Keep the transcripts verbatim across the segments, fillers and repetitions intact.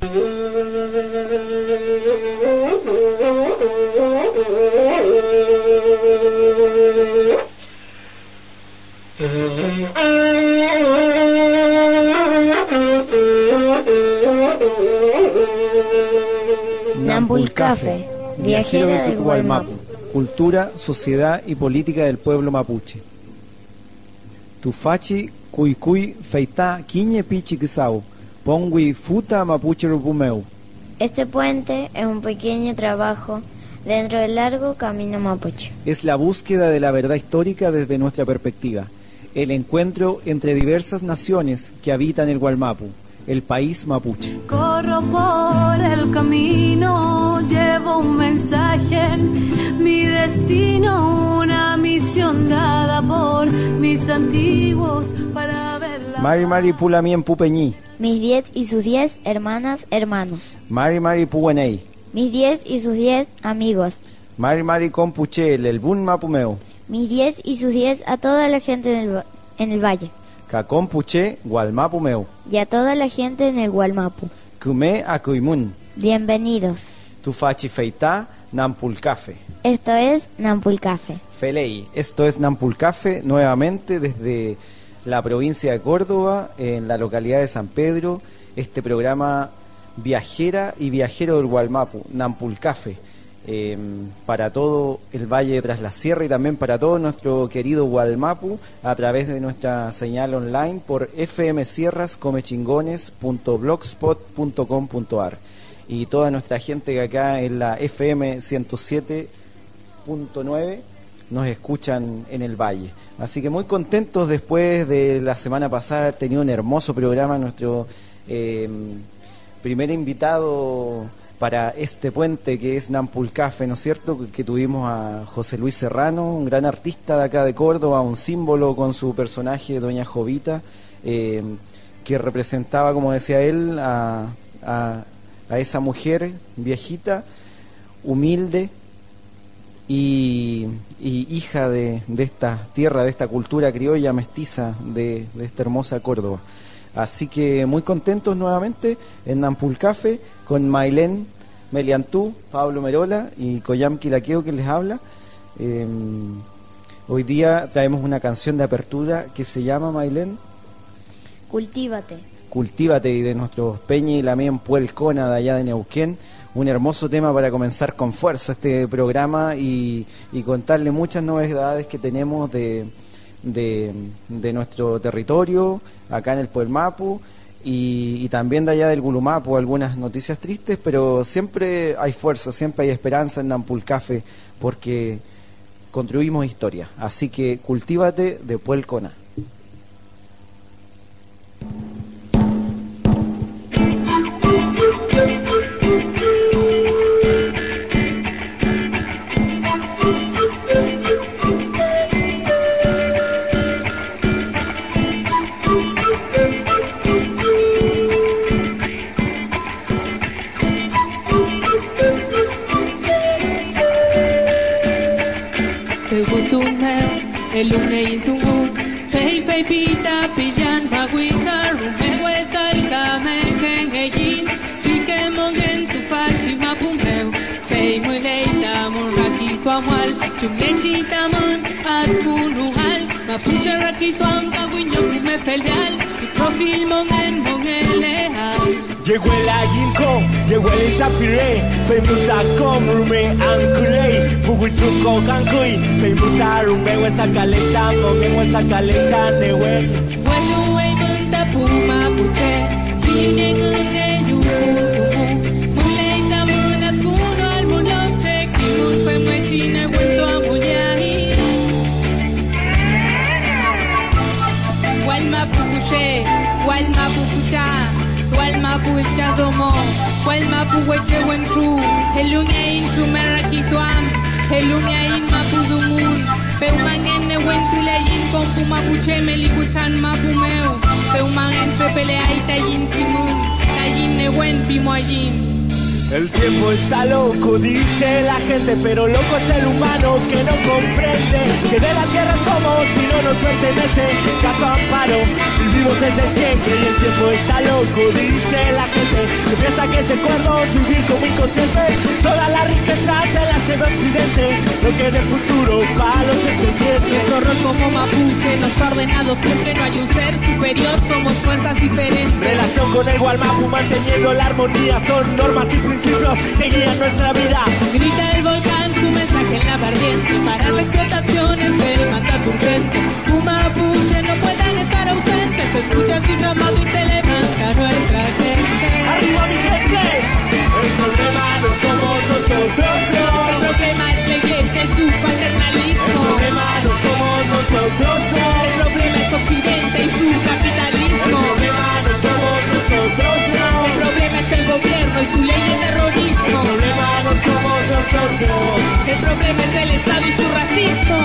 Nampulcafe, viajera del Gualmapu. Cultura, sociedad y política del pueblo mapuche. Tufachi, cuicuy, feita, quiñe pichi quisau, pongui futa mapuche rupumeu. Este puente es un pequeño trabajo dentro del largo camino mapuche. Es la búsqueda de la verdad histórica desde nuestra perspectiva, el encuentro entre diversas naciones que habitan el Gualmapu, el país mapuche. Corro por el camino, llevo un mensaje, mi destino, una misión dada por mis antiguos para verla. Mari Mari Pulamien Pupeñí. Mis diez y sus diez hermanas, hermanos. Mari Mari Puenei. Mis diez y sus diez amigos. Mari Mari Compuche, el Bun Mapumeo. Mis diez y sus diez a toda la gente en el, en el valle. Cacompuche, Gualmapumeo. Y a toda la gente en el Gualmapu. Cume Acuimun. Bienvenidos. Tufachi Feita, Nampulcafe. Esto es Nampulcafe. Felei, esto es Nampulcafe, nuevamente desde la provincia de Córdoba, en la localidad de San Pedro, este programa viajera y viajero del Gualmapu, Nampulcafe, eh, para todo el Valle de Tras la Sierra y también para todo nuestro querido Gualmapu, a través de nuestra señal online por f m sierras comechingones punto blogspot punto com punto a r y toda nuestra gente que acá en la F M ciento siete punto nueve nos escuchan en el Valle. Así que muy contentos después de la semana pasada haber tenido un hermoso programa. Nuestro eh, primer invitado para este puente que es Nampulcafe, ¿no es cierto? Que tuvimos a José Luis Serrano, un gran artista de acá de Córdoba, un símbolo con su personaje Doña Jovita, eh, que representaba, como decía él, a, a, a esa mujer viejita, humilde, Y, y hija de, de esta tierra, de esta cultura criolla mestiza de, de esta hermosa Córdoba. Así que muy contentos nuevamente en Nampulcafe con Mailén Meliantú, Pablo Merola y Coyam Quilaqueo que les habla. Eh, hoy día traemos una canción de apertura que se llama, Mailén, Cultívate. Cultívate, y de nuestros Peña y Lamien Puelcona de allá de Neuquén. Un hermoso tema para comenzar con fuerza este programa y, y contarle muchas novedades que tenemos de, de, de nuestro territorio, acá en el Puelmapu, y, y también de allá del Gulumapu, algunas noticias tristes, pero siempre hay fuerza, siempre hay esperanza en Nampulcafe, porque construimos historia. Así que cultívate de Puelcona. El lunge intungu, fei fei pita pillan maguita, rumegueta el kame kengeyin, chique mongen tu fachi mapumeu, fei muy leita morraki famual, chumlechita mon askunuhal, mapucha raki tuam kaguinyo kume felial, y profil mongen mongelehal. Llegó el ayinco, llegó el itapiré, fei muta com rume anculei, puguituko kankui, fei muta rume wesa caleta, mongen wesa caleta newe. Welu wei munta puma puche, vienen une yukusuku, muleita munas kuno al muloche, kimun fe muechine huento a muyahi. Walmapu puche, walmapu pucha. Gualmapu echadomo, Gualmapu echehuentru, Eluñain kumerakituam, Eluñain mapudumun, Peumangen nehuentulayin con pumapuche melikuchan mapumeu, Peuman entre peleaita yin timun, Tayin nehuen pimoayin. El tiempo está loco, dice la gente, pero loco es el humano que no comprende que de la tierra somos y no nos pertenece. Caso amparo, vivimos desde siempre y el tiempo está loco, dice la gente, que piensa calles de cuerdos, vivir como inconscientes. Toda la riqueza se la lleva Occidente, lo que de futuro para los descendientes. Nuestro rol como mapuche nos ha ordenado siempre, no hay un ser superior, somos fuerzas diferentes. Relación con el Gualmapu, manteniendo la armonía, son normas y principios que guían nuestra vida. Grita el volcán su mensaje en la vertiente, parar la explotación es el mandato urgente. Un mapuche no pueden estar ausentes, escucha su llamado y se levanta nuestra gente. ¡Arriba mi gente! El problema no somos nosotros, no. El problema es la iglesia y su paternalismo. El problema no somos nosotros, no. El problema es Occidente y su capitalismo. El problema no somos nosotros, no. El problema es el gobierno y su ley de terrorismo. El problema no somos nosotros. El problema es el Estado y su racismo.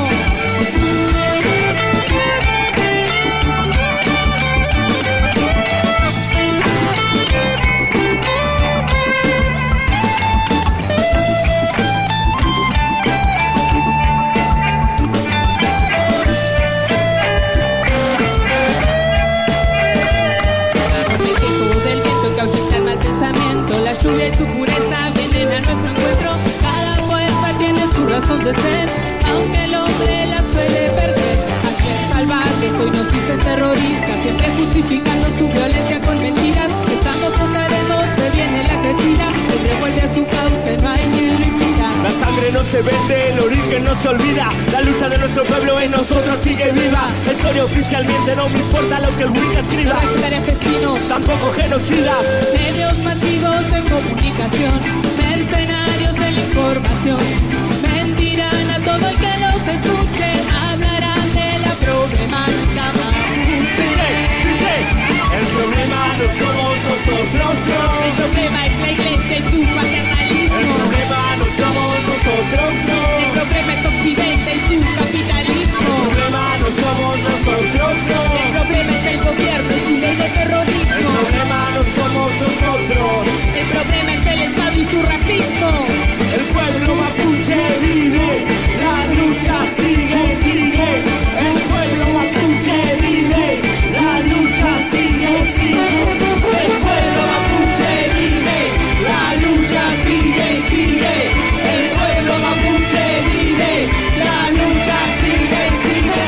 La lluvia y su pureza vienen a nuestro encuentro. Cada fuerza tiene su razón de ser, aunque el hombre la suele perder. Aquel salvaje hoy nos dicen terroristas, siempre justificando su violencia con mentiras. Estamos seremos, se viene la crecida, el revuelve a su cauce, no hay ni limita. La sangre no se vende, el origen no se olvida. La lucha de nuestro pueblo en nosotros sigue viva. La historia oficialmente no me importa lo que el Wicca escriba. No hay asesinos, tampoco genocidas. Medios masivos en comunicación, mercenarios en la información. Mentirán a todo el que los escuche, hablarán de la problemática mapuche. Dice, dice, el problema no somos nosotros, no. El problema es la iglesia y su paternalismo. El problema no somos nosotros, no. El problema es Occidente y su capitalismo. El problema no somos nosotros, no. El problema es el gobierno y su ley de terrorismo. El problema no somos nosotros. El problema es el Estado y su racismo. El pueblo mapuche vive, la lucha sigue, sigue. El pueblo mapuche vive, la lucha sigue, sigue. El pueblo mapuche vive, la lucha sigue, sigue. El pueblo mapuche vive, la lucha sigue, sigue.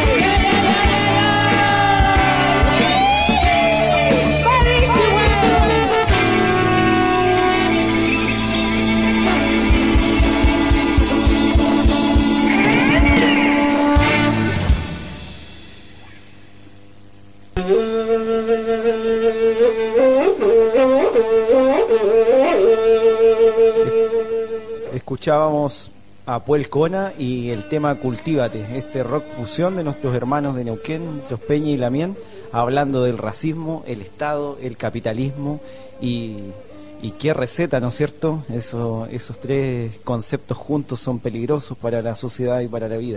Escuchábamos a Puel Cona y el tema Cultívate, este rock fusión de nuestros hermanos de Neuquén, los Peña y Lamien, hablando del racismo, el Estado, el capitalismo y, y qué receta, ¿no es cierto? Eso, esos tres conceptos juntos son peligrosos para la sociedad y para la vida.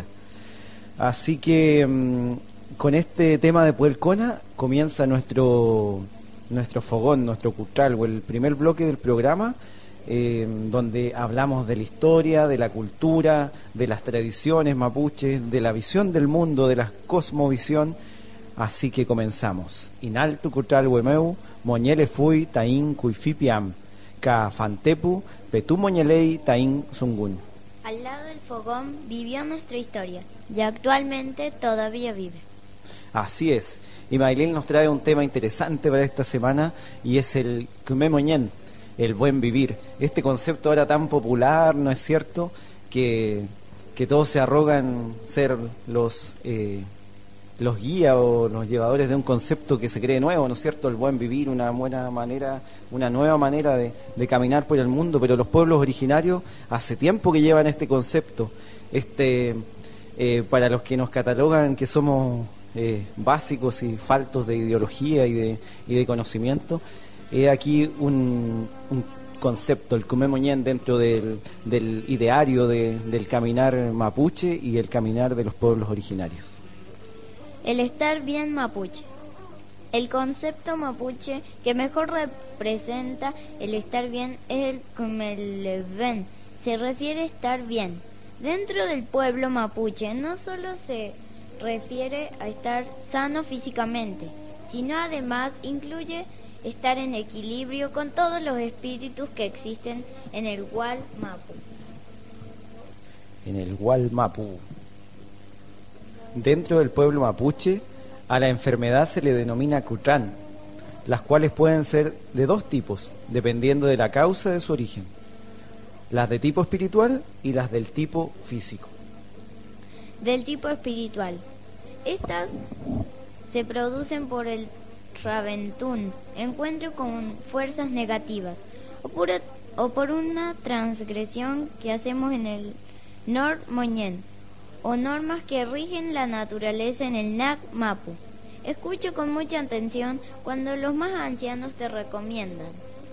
Así que mmm, con este tema de Puel Cona comienza nuestro, nuestro fogón, nuestro cultral, o el primer bloque del programa. Eh, donde hablamos de la historia, de la cultura, de las tradiciones mapuches, de la visión del mundo, de la cosmovisión. Así que comenzamos. Inaltu Cultral Huemeu, Moñele Fui, Taín Cuifipiam, Ka Fantepu, Petú Moñelei, Taín Zungun. Al lado del fogón vivió nuestra historia y actualmente todavía vive. Así es. Y Maylin nos trae un tema interesante para esta semana y es el Kume Moñen, el buen vivir. Este concepto ahora tan popular, ¿no es cierto? Que, que todos se arrogan ser los eh, los guías o los llevadores de un concepto que se cree nuevo, ¿no es cierto? El buen vivir, una buena manera, una nueva manera de, de caminar por el mundo, pero los pueblos originarios hace tiempo que llevan este concepto. Este eh, para los que nos catalogan que somos eh, básicos y faltos de ideología y de, y de conocimiento, He aquí un, un concepto, el Kume Moñen, dentro del, del ideario de, del caminar mapuche y el caminar de los pueblos originarios. El estar bien mapuche. El concepto mapuche que mejor representa el estar bien es el Kumelven. Se refiere a estar bien. Dentro del pueblo mapuche no solo se refiere a estar sano físicamente, sino además incluye estar en equilibrio con todos los espíritus que existen en el Wallmapu. En el Wallmapu. Dentro del pueblo mapuche, a la enfermedad se le denomina Cutrán, las cuales pueden ser de dos tipos, dependiendo de la causa de su origen. Las de tipo espiritual y las del tipo físico. Del tipo espiritual. Estas se producen por el Raventún, encuentro con fuerzas negativas, o por, o por una transgresión que hacemos en el Nor Moñén, o normas que rigen la naturaleza en el Nag Mapu. Escucho con mucha atención cuando los más ancianos te recomiendan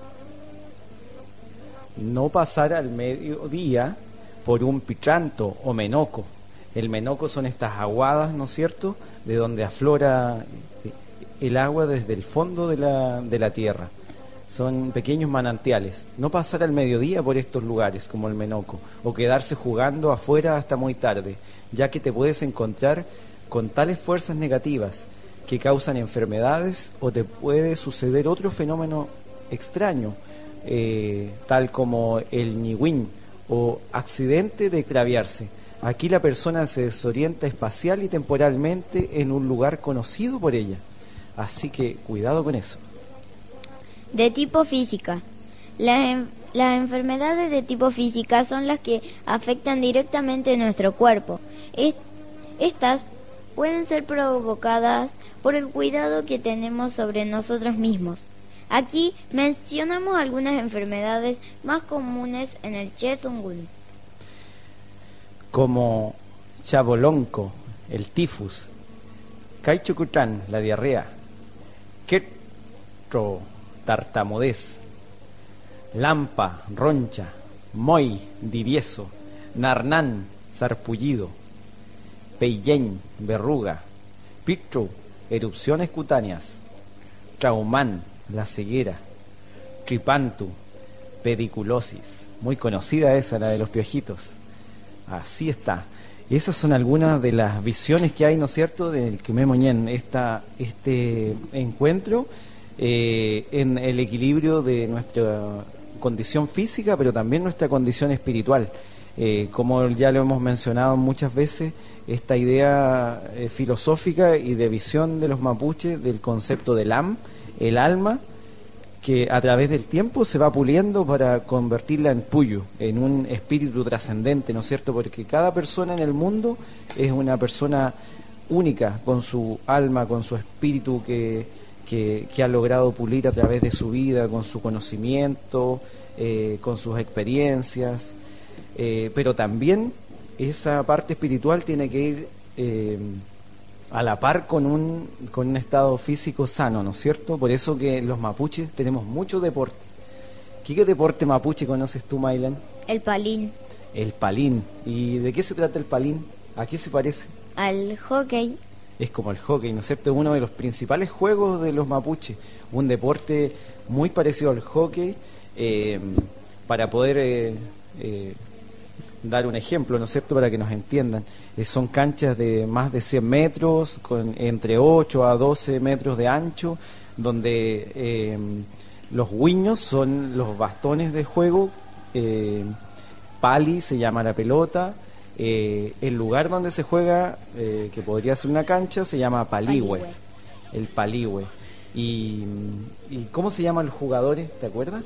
no pasar al mediodía por un pitranto o menoco. El menoco son estas aguadas, ¿no es cierto?, de donde aflora el agua desde el fondo de la, de la tierra. Son pequeños manantiales. No pasar al mediodía por estos lugares como el menoco, o quedarse jugando afuera hasta muy tarde, ya que te puedes encontrar con tales fuerzas negativas que causan enfermedades, o te puede suceder otro fenómeno extraño, eh, tal como el ñiwín o accidente de extraviarse. Aquí la persona se desorienta espacial y temporalmente en un lugar conocido por ella. Así que cuidado con eso. De tipo física. La, las enfermedades de tipo física son las que afectan directamente nuestro cuerpo. Est, estas pueden ser provocadas por el cuidado que tenemos sobre nosotros mismos. Aquí mencionamos algunas enfermedades más comunes en el Chezungun, como chabolonco, el tifus, caichucután, la diarrea, quetro, tartamudez, lampa, roncha, moi, divieso, narnán, sarpullido, peillén, verruga, pitru, erupciones cutáneas, traumán, la ceguera, tripantu, pediculosis, muy conocida esa, la de los piojitos. Así está. Esas son algunas de las visiones que hay, ¿no es cierto?, del Quemé Moñén, esta, este encuentro eh, en el equilibrio de nuestra condición física, pero también nuestra condición espiritual. Eh, como ya lo hemos mencionado muchas veces, esta idea eh, filosófica y de visión de los mapuches del concepto del am, el alma, que a través del tiempo se va puliendo para convertirla en puyo, en un espíritu trascendente, ¿no es cierto? Porque cada persona en el mundo es una persona única, con su alma, con su espíritu que, que, que ha logrado pulir a través de su vida, con su conocimiento, eh, con sus experiencias, eh, pero también esa parte espiritual tiene que ir eh, a la par con un, con un estado físico sano, ¿no es cierto? Por eso que los mapuches tenemos mucho deporte. ¿Qué deporte mapuche conoces tú, Maylan? el palín, El palín. ¿Y de qué se trata el palín? ¿A qué se parece? al hockey, Es como el hockey, ¿no es cierto? Es uno de los principales juegos de los mapuches. Un deporte muy parecido al hockey, eh, para poder eh, eh, dar un ejemplo, ¿no es cierto?, para que nos entiendan. Eh, son canchas de más de cien metros, con entre ocho a doce metros de ancho, donde eh, los guiños son los bastones de juego, eh, pali se llama la pelota, eh, el lugar donde se juega, eh, que podría ser una cancha, se llama paligüe, Paligüe. el paligüe. Y, ¿Y cómo se llaman los jugadores? ¿Te acuerdas?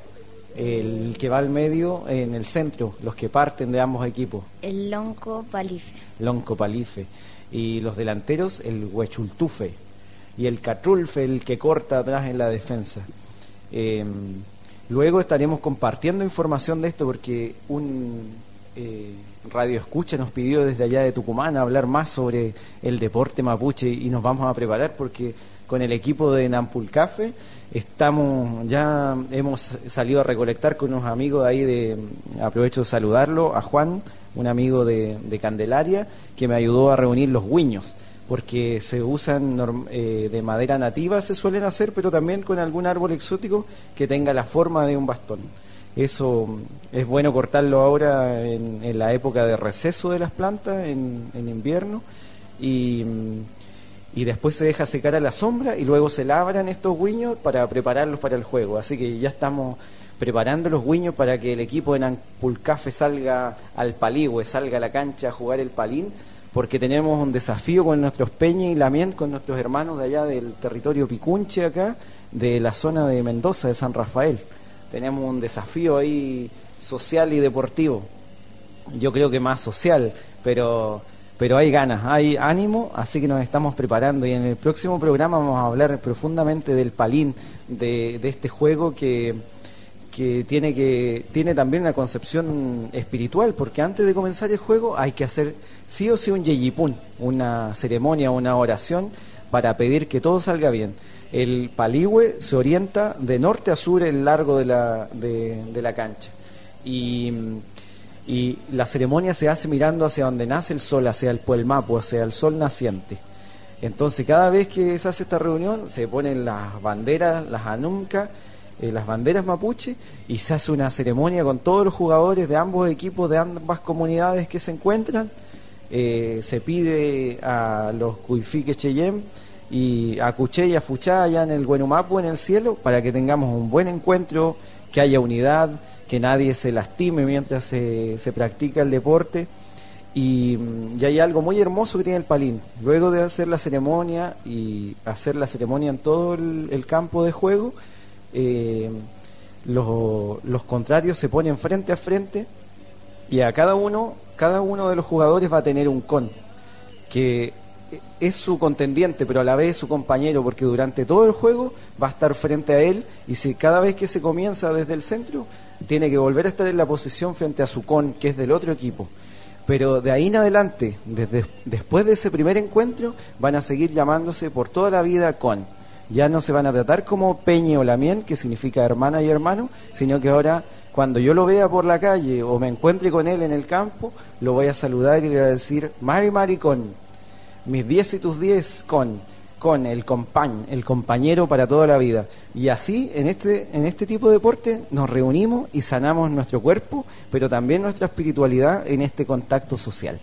El que va al medio, en el centro, los que parten de ambos equipos, el lonco palife, Lonco Palife, y los delanteros, el Huechultufe, y el Catrulfe, el que corta atrás en la defensa. Eh, luego estaremos compartiendo información de esto, porque un eh, radio escucha nos pidió desde allá de Tucumán hablar más sobre el deporte mapuche, y nos vamos a preparar porque con el equipo de Nampulcafe estamos, ya hemos salido a recolectar con unos amigos de ahí, de, aprovecho de saludarlo, a Juan, un amigo de, de Candelaria, que me ayudó a reunir los guiños, porque se usan norm, eh, de madera nativa, se suelen hacer, pero también con algún árbol exótico que tenga la forma de un bastón. Eso es bueno cortarlo ahora en, en la época de receso de las plantas, en, en invierno, y... y después se deja secar a la sombra y luego se labran estos guiños para prepararlos para el juego. Así que ya estamos preparando los guiños para que el equipo de Nampulcafe salga al Paligüe, salga a la cancha a jugar el palín, porque tenemos un desafío con nuestros Peña y Lamien, con nuestros hermanos de allá del territorio Picunche acá, de la zona de Mendoza, de San Rafael. Tenemos un desafío ahí social y deportivo. Yo creo que más social, pero... pero hay ganas, hay ánimo, así que nos estamos preparando, y en el próximo programa vamos a hablar profundamente del palín, de, de este juego que, que tiene que tiene también una concepción espiritual, porque antes de comenzar el juego hay que hacer sí o sí un yeyipún, una ceremonia, una oración para pedir que todo salga bien. El paligüe se orienta de norte a sur el largo de la, de, de la cancha, y... y la ceremonia se hace mirando hacia donde nace el sol, hacia el Puelmapu, hacia el sol naciente. Entonces cada vez que se hace esta reunión se ponen las banderas, las anumca, eh, las banderas mapuche, y se hace una ceremonia con todos los jugadores de ambos equipos, de ambas comunidades que se encuentran. Eh, se pide a los Cuifiques Cheyem y a Cuché y a Fuchá allá en el Güenumapu, en el cielo, para que tengamos un buen encuentro, que haya unidad, que nadie se lastime mientras se, se practica el deporte. Y, y hay algo muy hermoso que tiene el palín. Luego de hacer la ceremonia y hacer la ceremonia en todo el, el campo de juego, eh, los, los contrarios se ponen frente a frente, y a cada uno, cada uno de los jugadores va a tener un con, que es su contendiente, pero a la vez es su compañero, porque durante todo el juego va a estar frente a él, y si cada vez que se comienza desde el centro, tiene que volver a estar en la posición frente a su con, que es del otro equipo. Pero de ahí en adelante, desde, después de ese primer encuentro, van a seguir llamándose por toda la vida con. Ya no se van a tratar como Peña o Lamien, que significa hermana y hermano, sino que ahora, cuando yo lo vea por la calle o me encuentre con él en el campo, lo voy a saludar y le voy a decir: Mari, Mari, con. Mis diez y tus diez, con. Con el compañ, el compañero para toda la vida. Y así, en este, en este tipo de deporte, nos reunimos y sanamos nuestro cuerpo, pero también nuestra espiritualidad en este contacto social.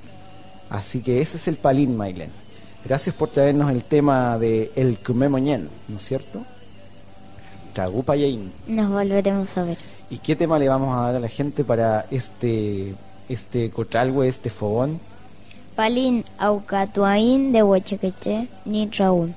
Así que ese es el palín, Maylen. Gracias por traernos el tema de el Cumemoñén, ¿no es cierto? Tragupayein. Nos volveremos a ver. ¿Y qué tema le vamos a dar a la gente para este, este cotralgue, este fogón? Palín Aucatuaín de Huechequeche, ni Raúl.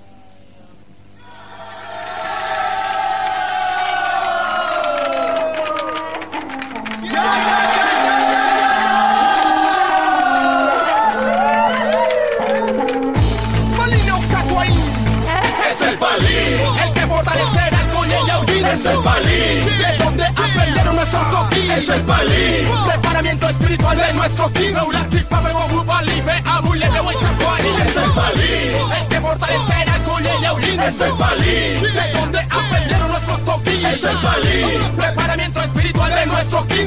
Palín Aucatuaín es el palín, el que fortalecerá el coñe y audín. Es el palín, de donde aprendieron nuestros toquín. Es el palín, preparamiento espiritual de nuestro king. Es el palín, el que fortalecerá el coñe y audín. Es el palín, de donde aprendieron nuestros toquín. Es el palín, preparamiento espiritual de nuestro king.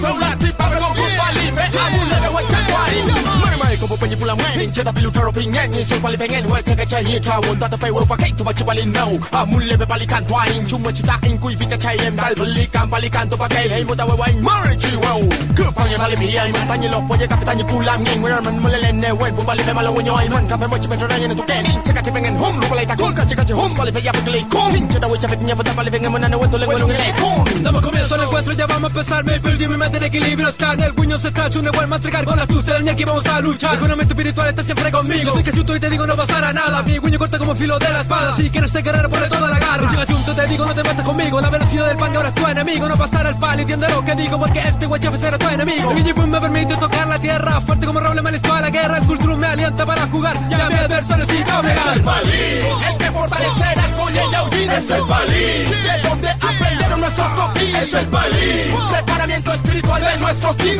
Como penyi pulang main, cerita pilu taruh pinggan, ni sumpah pengen, wah cakap cahaya tahun, tak terpay wah pakai tu baca balik now. Amun lebih balikan tuain, cuma citain kui fika cahaya, dal belikan balikan tu pakai, hey muda wawain, mari jiwau. Kepangnya balik biaya, tanya loh, punya kapi tanya pulang, ni mula man mula lene, wah pun balik malah wanyo aiman, kapi macam petrolanya ni tu kening, cakap pengen home, lupa lagi takun, cakap home, balik payah pergi kon, cerita wah capeknya betul balik pengen mana wah tu leng welung lekon. Damos comienzo al encuentro, ya vamos a empezar. Me perdí mi mente en equilibrio. Está en el puño central, un igual matricar con la astucia del ñaki. Vamos a luchar. Con una mente espiritual está siempre conmigo. Yo sé que si tú y te digo no pasará nada. Mi puño corta como filo de la espada. Si quieres ser guerrero, ponle toda la garra. Llega asunto, te digo no te metas conmigo. La velocidad del pan ahora es tu enemigo. No pasará el palo, entiende lo que digo. Porque este guachefe será tu enemigo. El guiñipum me permite tocar la tierra. Fuerte como roble, me listo a la guerra. El culturo me alienta para jugar. Ya mi adversario sí doblegar. Es el palín, el que fortalecerá el coñe y audín. Es el palín, de donde aprendieron nuestros toquín. Es el palín, preparamiento espiritual de nuestro king.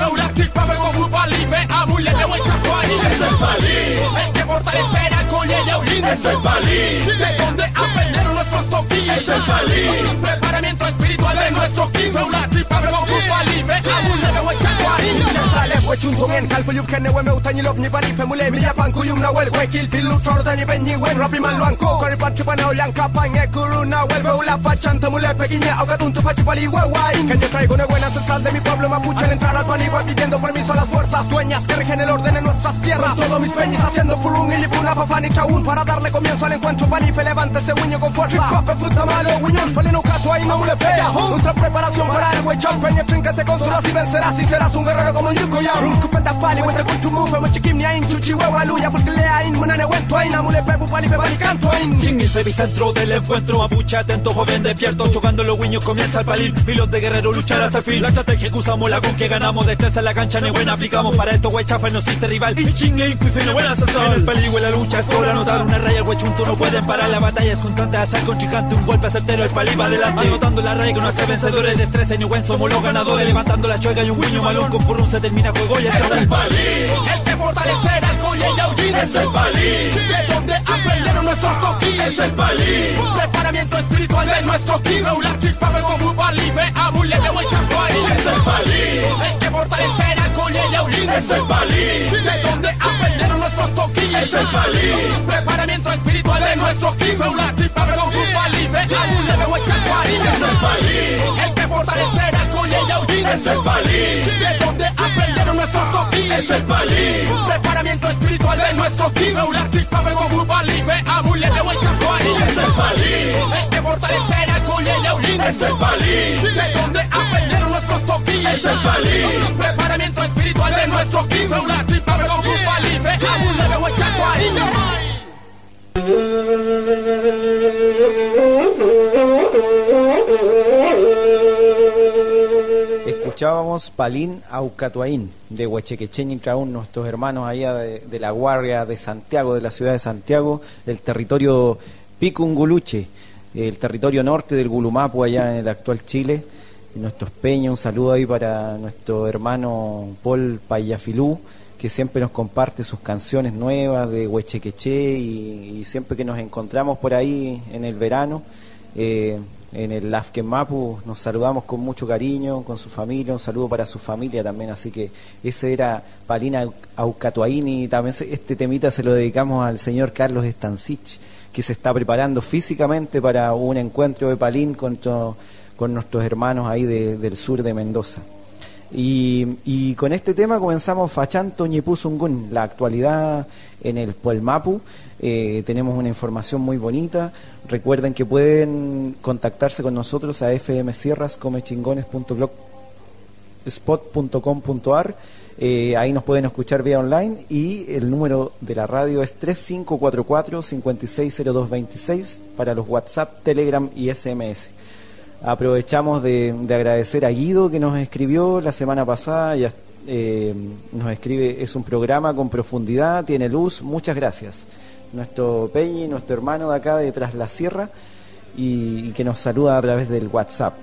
Es el palín, el que fortalecerá el coñe y audín. Es el palín, de donde aprendieron nuestros toquín. Es el palín, preparamiento espiritual de nuestro king. Fue chuntongen kalpo yup kene we meu tanyi lop ni bani pe mule mi yapan ku yum na wel we kil pilu tor tani benyi wen rapi man luanko kori patri pana ulang kapang e kuru na wel we ula pachan te mule pe ginya aga tuntu pachi pali we wai kan yo traigo ne buenas ancestral de mi pueblo mapuche. Al entrar al Palí voy pidiendo permiso a las fuerzas dueñas que rigen el orden en nuestras tierras. Todos mis peñis haciendo furún y lipuna papani chaún para darle comienzo al encuentro. Palife, levante ese guiño con fuerza. Chipape, fruta malo, guiñón, pelino caso ahí no me le pega. Nuestra preparación para el huechón, peña trinquese con solas y vencerás. Y serás un guerrero como un yuco ya. Un cupeta pali, huete con chumufe, mochiquim ni ain, chuchi huevo luya, porque le ain, munane huento ain, amule pepu palife, palicanto ain. Sin el epicentro del encuentro mapuche, atento, joven, despierto, chocando los guiños, comienza el palín. Filos de guerrero, luchar hasta el fin. La estrategia que usamos, la con que ganamos, destreza en la cancha, ni buena aplicamos. Para esto, huechafa, no existe rival. Y chingue, y no buena sensación. En el peligro y la lucha es por anotar una raya, el huechunto no pueden parar. La batalla es constante, hacer con chicante, un golpe certero, el palí va adelante. Anotando la raya que no hace vencedores, destreza y ni buen somos los ganadores. Levantando la chueca y un guiño malón, con purrún se termina juego y es el palí. El que fortalecerá al colle y aullín. Es el palí. De donde aprendieron nuestros toquín. Es el palí. Preparamiento espiritual de nuestro team. Eular chispabe como palí, ve a mule de huechacuay. Es el palí. El que fortalecerá al colle y aullín. Es el palí. De donde aprendieron nuestros toquín. Es el palí. Preparamiento espiritual de nuestro team. Eular chispabe como palí, ve a mule de huechacuay. Es el palí. El que fortalecerá al colle y aullín. Es el palí. De donde aprendieron nuestros toquín. Es el palí. Preparamiento espiritual de nuestro team. Eular chispabe como palí, ve a mule de huechacuay. Es el palí. El que fortalecerá al colle y aullín. Es el palí. De donde aprendieron nuestros toquín. Es el palí. Preparamiento espiritual de nuestro team. Eular chispabe como palí, ve a mule de huechacuay. Escuchábamos Palín Aucatuaín de Huechequechen y Claún, nuestros hermanos allá de, de la Guardia de Santiago, de la ciudad de Santiago, el territorio Picunguluche, el territorio norte del Gulumapu allá en el actual Chile. Y nuestros peñas, un saludo ahí para nuestro hermano Paul Payafilú, que siempre nos comparte sus canciones nuevas de Huechequeché y, y siempre que nos encontramos por ahí en el verano, eh, en el Lafkenmapu, nos saludamos con mucho cariño, con su familia, un saludo para su familia también, así que ese era Palina Aucatuaín y también este temita se lo dedicamos al señor Carlos Estancich, que se está preparando físicamente para un encuentro de Palín con, con nuestros hermanos ahí de, del sur de Mendoza. Y, y con este tema comenzamos Fachanto Ñipuzungún, la actualidad en el Puelmapu. Eh, tenemos una información muy bonita. Recuerden que pueden contactarse con nosotros a f m sierras comechingones punto blogspot punto com punto a r. Eh, ahí nos pueden escuchar vía online y el número de la radio es tres cinco cuatro cuatro, cinco seis cero dos dos seis para los WhatsApp, Telegram y S M S. Aprovechamos de, de agradecer a Guido que nos escribió la semana pasada, ya, eh, nos escribe, es un programa con profundidad, tiene luz, muchas gracias. Nuestro Peñi, nuestro hermano de acá de Tras la Sierra y, y que nos saluda a través del WhatsApp.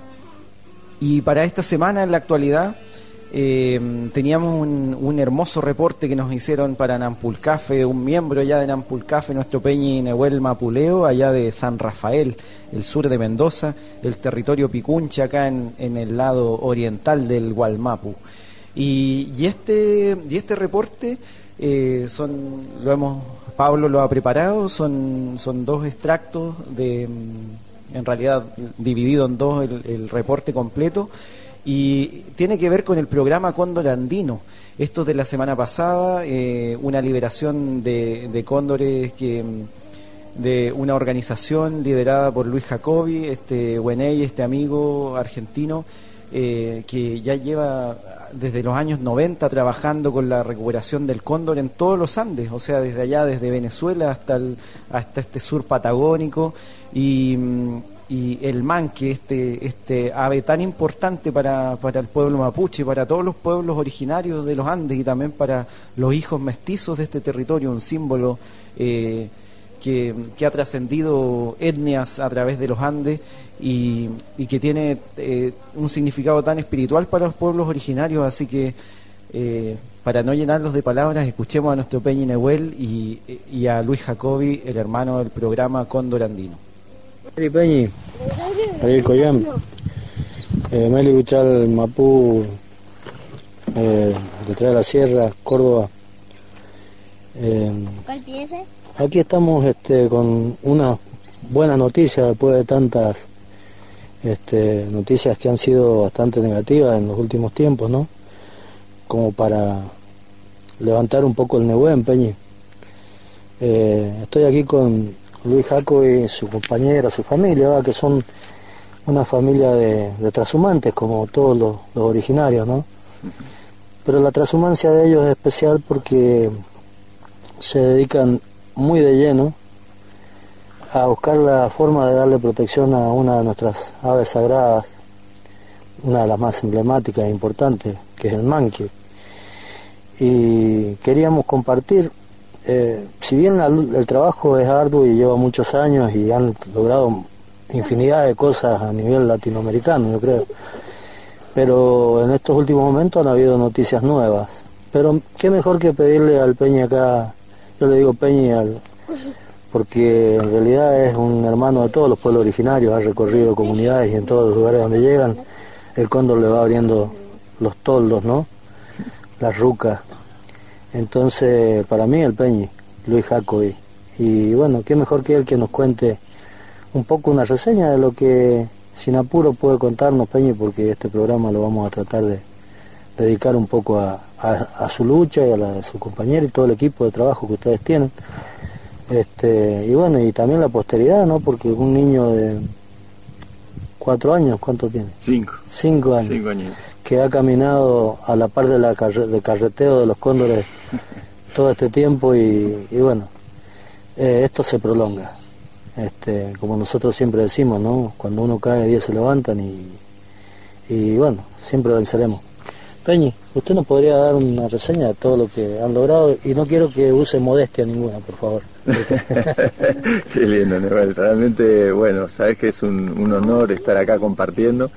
Y para esta semana en la actualidad eh, teníamos un, un hermoso reporte que nos hicieron para Nampulcafe, un miembro ya de Nampulcafe, nuestro Peñi Nehuel Mapuleo, allá de San Rafael, el sur de Mendoza, el territorio Picuncha, acá en, en el lado oriental del Gualmapu. Y, y, este, y este reporte eh, son, lo hemos, Pablo lo ha preparado, son, son dos extractos, de, en realidad dividido en dos el, el reporte completo, y tiene que ver con el programa Cóndor Andino. Esto de la semana pasada, eh, una liberación de, de cóndores que de una organización liderada por Luis Jacobi, este Güeney, este amigo argentino, eh, que ya lleva desde los años noventa trabajando con la recuperación del cóndor en todos los Andes, o sea, desde allá, desde Venezuela hasta el, hasta este sur patagónico, y, y el manque, este, este ave tan importante para, para el pueblo mapuche, para todos los pueblos originarios de los Andes y también para los hijos mestizos de este territorio, un símbolo eh, que, que ha trascendido etnias a través de los Andes y, y que tiene eh, un significado tan espiritual para los pueblos originarios, así que eh, para no llenarlos de palabras, escuchemos a nuestro Peñi Nehuel y, y a Luis Jacobi, el hermano del programa Cóndor Andino. Mali Peñi, Ariel Coyam, eh, Mali Buchal Mapú, eh, detrás de la Sierra, Córdoba. Eh, ¿Cuál piensa? Aquí estamos este, con una buena noticia después de tantas este, noticias que han sido bastante negativas en los últimos tiempos, ¿no? Como para levantar un poco el Nehuen, Peñi. Eh, estoy aquí con Luis Jaco y su compañera, su familia, ¿verdad? Que son una familia de, de trashumantes, como todos los, los originarios, ¿no? Pero la transhumancia de ellos es especial porque se dedican muy de lleno a buscar la forma de darle protección a una de nuestras aves sagradas, una de las más emblemáticas e importantes, que es el manqui. Y queríamos compartir, eh, si bien la, el trabajo es arduo y lleva muchos años y han logrado infinidad de cosas a nivel latinoamericano, yo creo, pero en estos últimos momentos han habido noticias nuevas. Pero qué mejor que pedirle al Peñi acá, yo le digo Peñi al, porque en realidad es un hermano de todos los pueblos originarios, ha recorrido comunidades y en todos los lugares donde llegan, el cóndor le va abriendo los toldos, ¿no? Las rucas. Entonces, para mí el Peñi, Luis Jaco, y, y bueno, qué mejor que él que nos cuente un poco una reseña de lo que sin apuro puede contarnos, Peñi, porque este programa lo vamos a tratar de dedicar un poco a, a, a su lucha y a la de su compañero y todo el equipo de trabajo que ustedes tienen. Este, y bueno, y también la posteridad, ¿no? Porque un niño de cuatro años, ¿cuánto tiene? Cinco. Cinco años. Cinco años. Que ha caminado a la par de la carre, de carreteo de los cóndores todo este tiempo y, y bueno, eh, esto se prolonga. Este, como nosotros siempre decimos, ¿no? Cuando uno cae, diez se levantan y, y bueno, siempre venceremos. Peñi, ¿usted nos podría dar una reseña de todo lo que han logrado? Y no quiero que use modestia ninguna, por favor. Qué lindo, Nehuen. Realmente, bueno, sabes que es un, un honor estar acá compartiendo.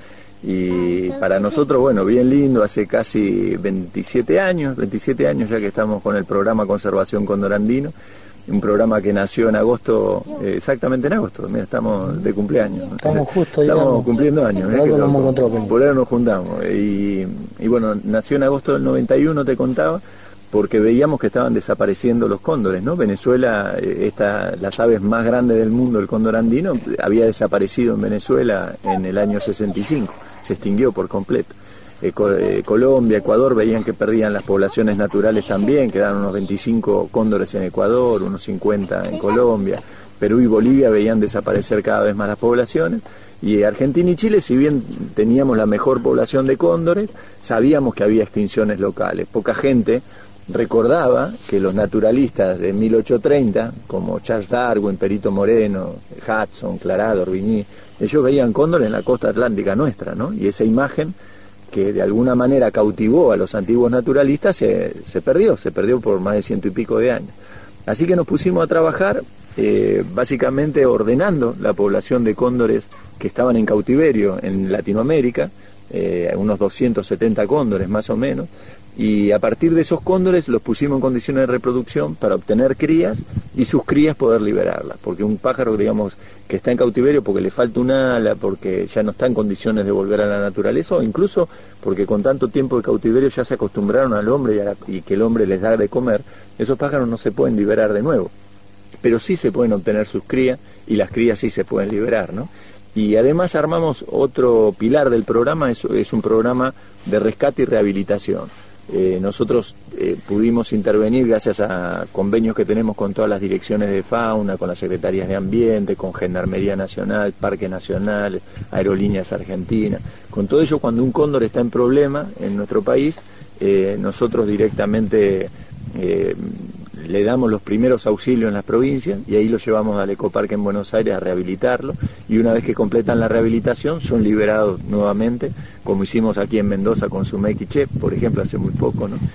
Y para nosotros, bueno, bien lindo, hace casi veintisiete años, veintisiete años ya que estamos con el programa Conservación Cóndor Andino, un programa que nació en agosto, eh, exactamente en agosto, mira, estamos de cumpleaños. Estamos justo Estamos llegando. cumpliendo años. Por algo nos hemos encontrado. Por ahora nos juntamos. Y, y bueno, nació en agosto del noventa y uno, te contaba, porque veíamos que estaban desapareciendo los cóndores, ¿no? Venezuela, esta, las aves más grandes del mundo, el cóndor andino, había desaparecido en Venezuela en el año sesenta y cinco, se extinguió por completo. Eh, eh, Colombia, Ecuador veían que perdían las poblaciones naturales también, quedaron unos veinticinco cóndores en Ecuador, unos cincuenta en Colombia. Perú y Bolivia veían desaparecer cada vez más las poblaciones, y Argentina y Chile, si bien teníamos la mejor población de cóndores, sabíamos que había extinciones locales. Poca gente recordaba que los naturalistas de mil ochocientos treinta, como Charles Darwin, Perito Moreno, Hudson, Clarado, Orbigny, ellos veían cóndores en la costa atlántica nuestra, ¿no? Y esa imagen que de alguna manera cautivó a los antiguos naturalistas se, se perdió, se perdió por más de ciento y pico de años. Así que nos pusimos a trabajar eh, básicamente ordenando la población de cóndores que estaban en cautiverio en Latinoamérica, eh, unos doscientos setenta cóndores más o menos, y a partir de esos cóndores los pusimos en condiciones de reproducción para obtener crías y sus crías poder liberarlas, porque un pájaro, digamos, que está en cautiverio porque le falta un ala, porque ya no está en condiciones de volver a la naturaleza, o incluso porque con tanto tiempo de cautiverio ya se acostumbraron al hombre y, a la, y que el hombre les da de comer, esos pájaros no se pueden liberar de nuevo, pero sí se pueden obtener sus crías y las crías sí se pueden liberar, ¿no? Y además armamos otro pilar del programa, es, es un programa de rescate y rehabilitación. Eh, nosotros eh, pudimos intervenir gracias a convenios que tenemos con todas las direcciones de fauna, con las secretarías de ambiente, con Gendarmería Nacional, Parque Nacional, Aerolíneas Argentinas. Con todo ello, cuando un cóndor está en problema en nuestro país, eh, nosotros directamente eh, le damos los primeros auxilios en las provincias y ahí lo llevamos al Ecoparque en Buenos Aires a rehabilitarlo, y una vez que completan la rehabilitación son liberados nuevamente, como hicimos aquí en Mendoza con Sumequiche, por ejemplo, hace muy poco, ¿no?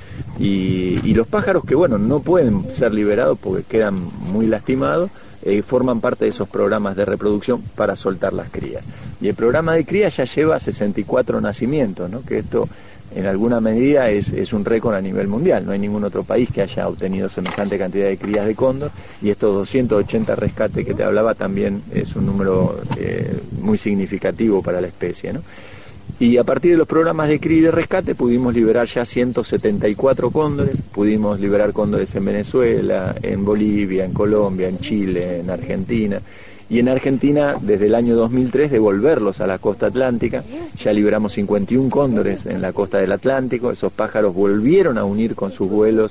Y, y los pájaros que, bueno, no pueden ser liberados porque quedan muy lastimados, eh, forman parte de esos programas de reproducción para soltar las crías. Y el programa de cría ya lleva sesenta y cuatro nacimientos, ¿no? Que esto en alguna medida es, es un récord a nivel mundial, no hay ningún otro país que haya obtenido semejante cantidad de crías de cóndor, y estos doscientos ochenta rescates que te hablaba también es un número eh, muy significativo para la especie, ¿no? Y a partir de los programas de cría y de rescate pudimos liberar ya ciento setenta y cuatro cóndores, pudimos liberar cóndores en Venezuela, en Bolivia, en Colombia, en Chile, en Argentina, y en Argentina desde el año dos mil tres devolverlos a la costa atlántica. Ya liberamos cincuenta y uno cóndores en la costa del Atlántico. Esos pájaros volvieron a unir con sus vuelos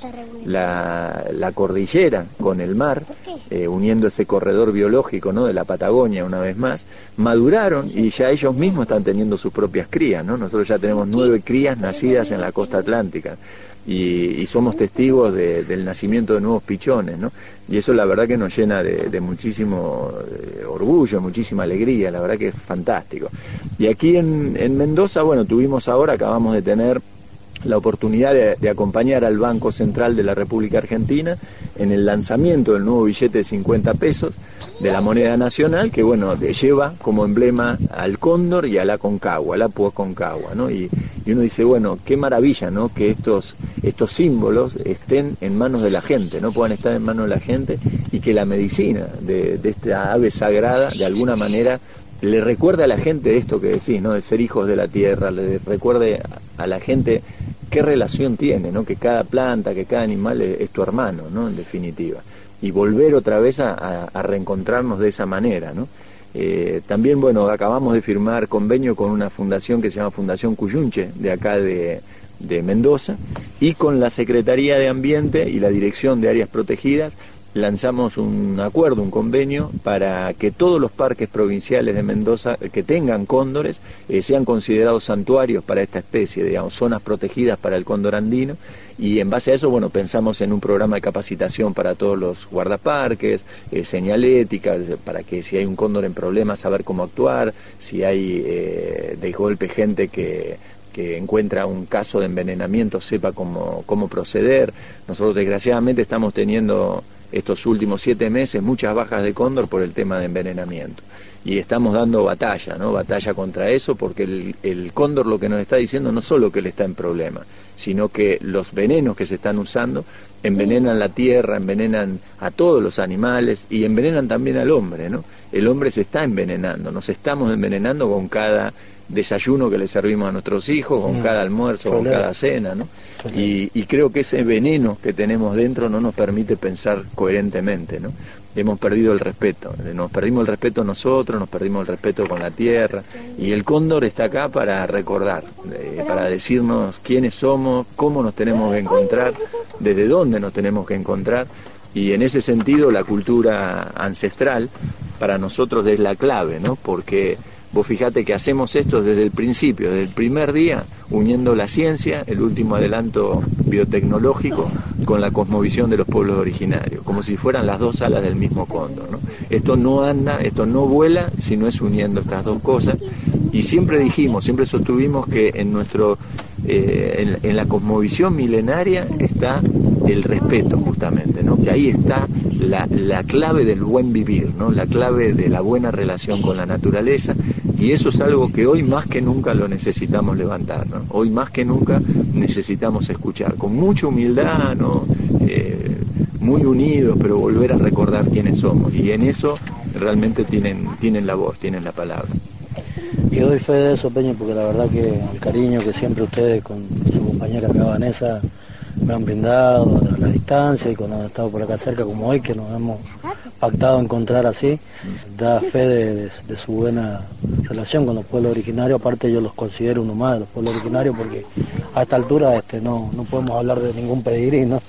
la, la cordillera con el mar, eh, uniendo ese corredor biológico, ¿no?, de la Patagonia una vez más. Maduraron y ya ellos mismos están teniendo sus propias crías, ¿no? Nosotros ya tenemos nueve crías nacidas en la costa atlántica. Y, y somos testigos de, del nacimiento de nuevos pichones, ¿no? Y eso la verdad que nos llena de, de muchísimo eh, orgullo, muchísima alegría, la verdad que es fantástico. Y aquí en, en Mendoza, bueno, tuvimos ahora, acabamos de tener la oportunidad de, de acompañar al Banco Central de la República Argentina en el lanzamiento del nuevo billete de cincuenta pesos de la moneda nacional, que bueno, lleva como emblema al cóndor y a la Aconcagua, a la Aconcagua, ¿no? Y, y uno dice, bueno, qué maravilla, ¿no?, que estos, estos símbolos estén en manos de la gente, ¿no?, puedan estar en manos de la gente, y que la medicina de, de esta ave sagrada, de alguna manera, le recuerde a la gente esto que decís, ¿no?, de ser hijos de la tierra, le recuerde a la gente qué relación tiene, ¿no?, que cada planta, que cada animal es, es tu hermano, ¿no?, en definitiva. Y volver otra vez a, a, a reencontrarnos de esa manera, ¿no? Eh, también, bueno, acabamos de firmar convenio con una fundación que se llama Fundación Cuyunche, de acá de, de Mendoza, y con la Secretaría de Ambiente y la Dirección de Áreas Protegidas lanzamos un acuerdo, un convenio, para que todos los parques provinciales de Mendoza que tengan cóndores eh, sean considerados santuarios para esta especie, digamos, zonas protegidas para el cóndor andino, y en base a eso, bueno, pensamos en un programa de capacitación para todos los guardaparques, eh, señalética, para que si hay un cóndor en problemas, saber cómo actuar, si hay eh, de golpe gente que... que encuentra un caso de envenenamiento, sepa cómo, cómo proceder. Nosotros desgraciadamente estamos teniendo estos últimos siete meses muchas bajas de cóndor por el tema de envenenamiento, y estamos dando batalla, ¿no? Batalla contra eso, porque el, el cóndor lo que nos está diciendo no solo que él está en problema, sino que los venenos que se están usando envenenan la tierra, envenenan a todos los animales y envenenan también al hombre, ¿no? El hombre se está envenenando, nos estamos envenenando con cada desayuno que le servimos a nuestros hijos, con mm. cada almuerzo, con cada cena, ¿no? Y, y creo que ese veneno que tenemos dentro no nos permite pensar coherentemente, ¿no? Hemos perdido el respeto, nos perdimos el respeto nosotros, nos perdimos el respeto con la tierra, y el cóndor está acá para recordar, eh, para decirnos quiénes somos, cómo nos tenemos que encontrar, desde dónde nos tenemos que encontrar, y en ese sentido la cultura ancestral para nosotros es la clave, ¿no? Porque vos fijate que hacemos esto desde el principio, desde el primer día, uniendo la ciencia, el último adelanto biotecnológico, con la cosmovisión de los pueblos originarios, como si fueran las dos alas del mismo cóndor, ¿no? Esto no anda, esto no vuela, si no es uniendo estas dos cosas. Y siempre dijimos, siempre sostuvimos que en nuestro eh, en, en la cosmovisión milenaria está el respeto, justamente, ¿no? Que ahí está la, la clave del buen vivir, ¿no? La clave de la buena relación con la naturaleza, y eso es algo que hoy más que nunca lo necesitamos levantar, ¿no? Hoy más que nunca necesitamos escuchar, con mucha humildad, ¿no? Eh, muy unidos, pero volver a recordar quiénes somos, y en eso realmente tienen, tienen la voz, tienen la palabra. Y doy fe de eso, Peña, porque la verdad que el cariño que siempre ustedes con su compañera acá, Vanessa, me han brindado a la distancia, y cuando han estado por acá cerca, como hoy, que nos hemos pactado encontrar así, da fe de, de, de su buena relación con los pueblos originarios. Aparte, yo los considero uno más de los pueblos originarios, porque a esta altura este no, no podemos hablar de ningún pedigrí, ¿no?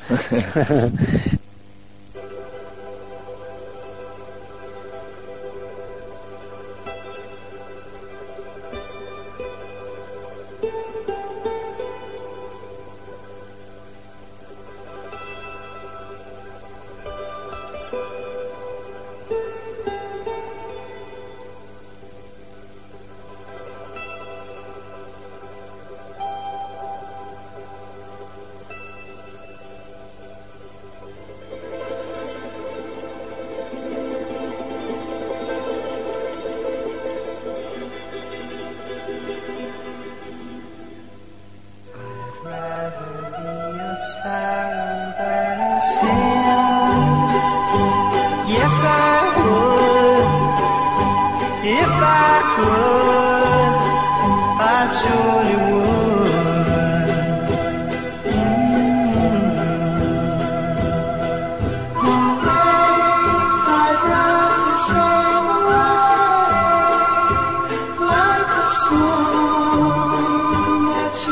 I'd rather sail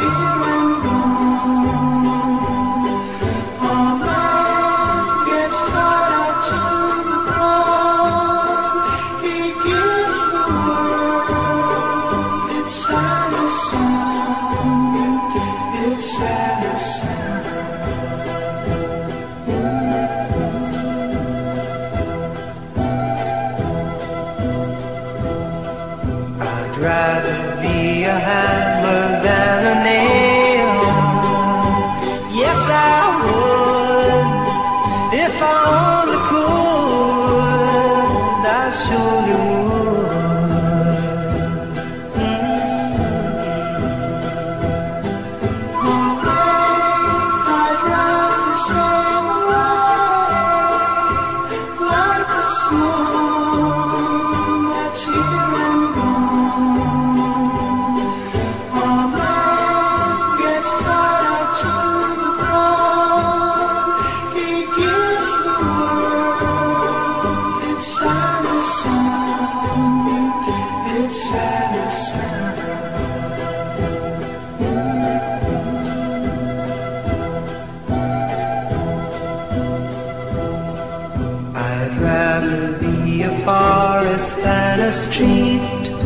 Street,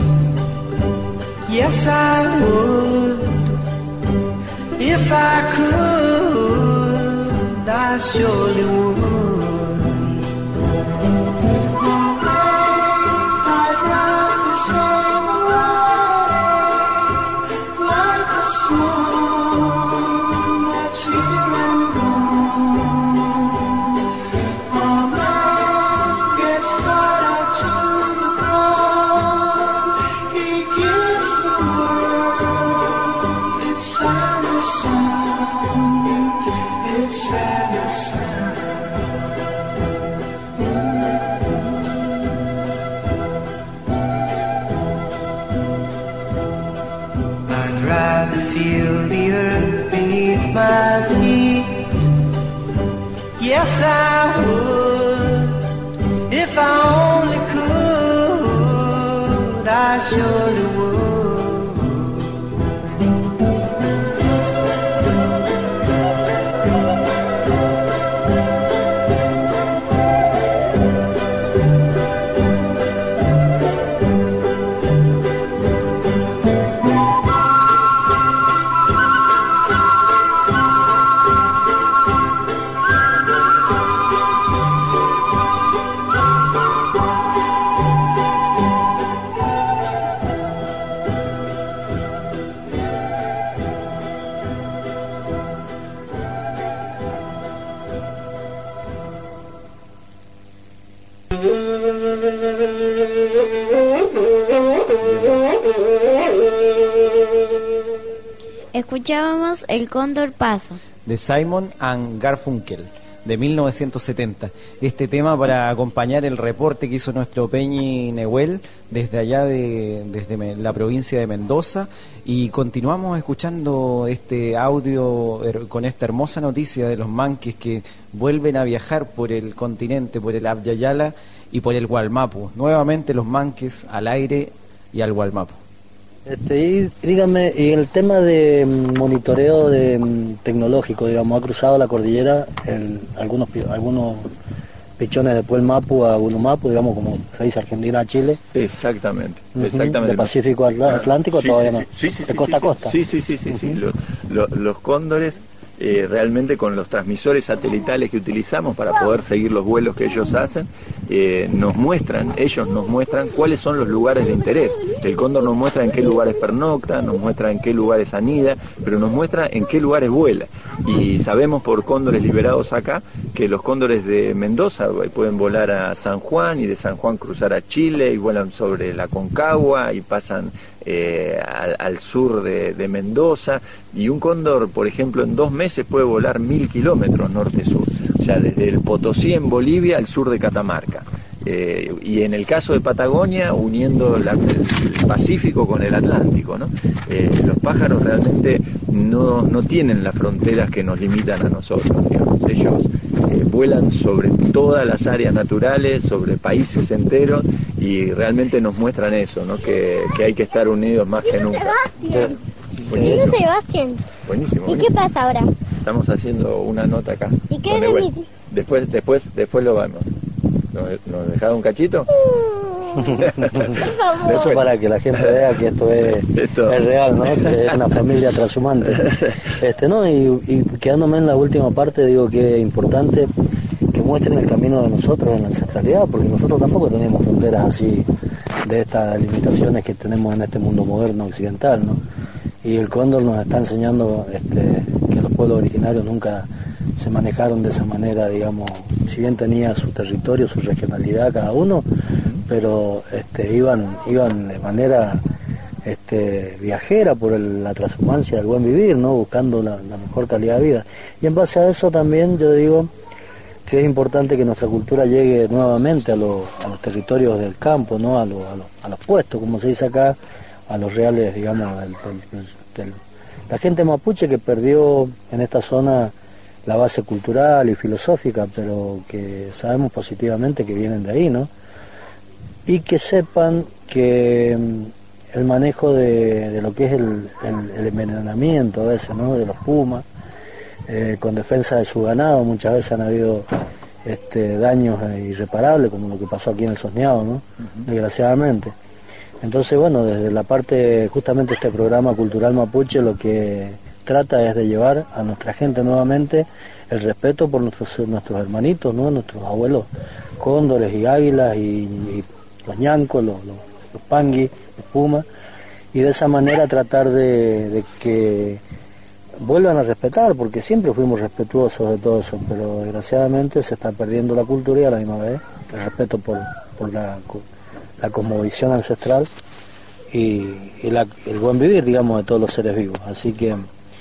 yes I would, if I could, I surely would. I'd rather sail away like a swan that's here and gone. A man gets caught up to my feet, yes I would, if I only could, I surely would. Escuchábamos El Cóndor Pasa de Simon and Garfunkel de mil novecientos setenta. Este tema para acompañar el reporte que hizo nuestro Peñi Nehuel desde allá de desde la provincia de Mendoza, y continuamos escuchando este audio er, con esta hermosa noticia de los manquis que vuelven a viajar por el continente, por el Abyayala y por el Gualmapu. Nuevamente los manquis al aire y al Gualmapu. Este, y dígame, y el tema de monitoreo de tecnológico, digamos, ha cruzado la cordillera el, algunos algunos pichones de Puel Mapu a Gunumapu, digamos, como se dice Argentina a Chile. Exactamente, uh-huh. exactamente. De Pacífico Atl- Atlántico sí, todavía sí, no. Sí, sí, de sí, costa sí, a costa. Sí, sí, sí, sí, uh-huh. sí. Lo, lo, los cóndores eh, realmente con los transmisores satelitales que utilizamos para poder seguir los vuelos que ellos hacen, eh, nos muestran, ellos nos muestran cuáles son los lugares de interés. El cóndor nos muestra en qué lugares pernocta, nos muestra en qué lugares anida, pero nos muestra en qué lugares vuela. Y sabemos por cóndores liberados acá que los cóndores de Mendoza pueden volar a San Juan y de San Juan cruzar a Chile y vuelan sobre la Concagua y pasan eh, al, al sur de, de Mendoza, y un cóndor, por ejemplo, en dos meses puede volar mil kilómetros norte-sur, o sea, desde el Potosí en Bolivia al sur de Catamarca. Eh, y en el caso de Patagonia, uniendo la, el Pacífico con el Atlántico, ¿no? Eh, los pájaros realmente no, no tienen las fronteras que nos limitan a nosotros, digamos. Ellos eh, vuelan sobre todas las áreas naturales, sobre países enteros, y realmente nos muestran eso, ¿no? Que, que hay que estar unidos más que nunca. De, Buenísimo. ¿Y Sebastián? Buenísimo. ¿Y buenísimo. qué pasa ahora? Estamos haciendo una nota acá. ¿Y qué con Ewen. venís? Después, después, después lo vamos. ¿Nos, nos dejás un cachito? Eso para que la gente vea que esto es, Esto. es real, ¿no? Que es una familia transhumante. Este, ¿no? Y, y quedándome en la última parte, digo que es importante que muestren el camino de nosotros en la ancestralidad, porque nosotros tampoco tenemos fronteras así de estas limitaciones que tenemos en este mundo moderno occidental, ¿no? Y el cóndor nos está enseñando este, que los pueblos originarios nunca se manejaron de esa manera, digamos, si bien tenía su territorio, su regionalidad cada uno, pero este, iban, iban de manera este, viajera por el, la transhumancia del buen vivir, ¿no? Buscando la, la mejor calidad de vida. Y en base a eso también yo digo que es importante que nuestra cultura llegue nuevamente a los, a los territorios del campo, ¿no? A, lo, a, lo, a los puestos, como se dice acá, a los reales, digamos, del, del, del, la gente mapuche que perdió en esta zona la base cultural y filosófica, pero que sabemos positivamente que vienen de ahí, ¿no? Y que sepan que el manejo de, de lo que es el, el, el envenenamiento a veces, ¿no? De los pumas, eh, con defensa de su ganado, muchas veces han habido este, daños irreparables, como lo que pasó aquí en el Sosneado, ¿no? Uh-huh. Desgraciadamente. Entonces, bueno, desde la parte, justamente este programa cultural mapuche, lo que trata es de llevar a nuestra gente nuevamente el respeto por nuestros nuestros hermanitos, ¿no? Nuestros abuelos cóndores y águilas y, y los ñancos, los, los, los panguis, los pumas, y de esa manera tratar de, de que vuelvan a respetar, porque siempre fuimos respetuosos de todo eso, pero desgraciadamente se está perdiendo la cultura y a la misma vez el respeto por, por la, la cosmovisión ancestral y, y la, el buen vivir, digamos, de todos los seres vivos. Así que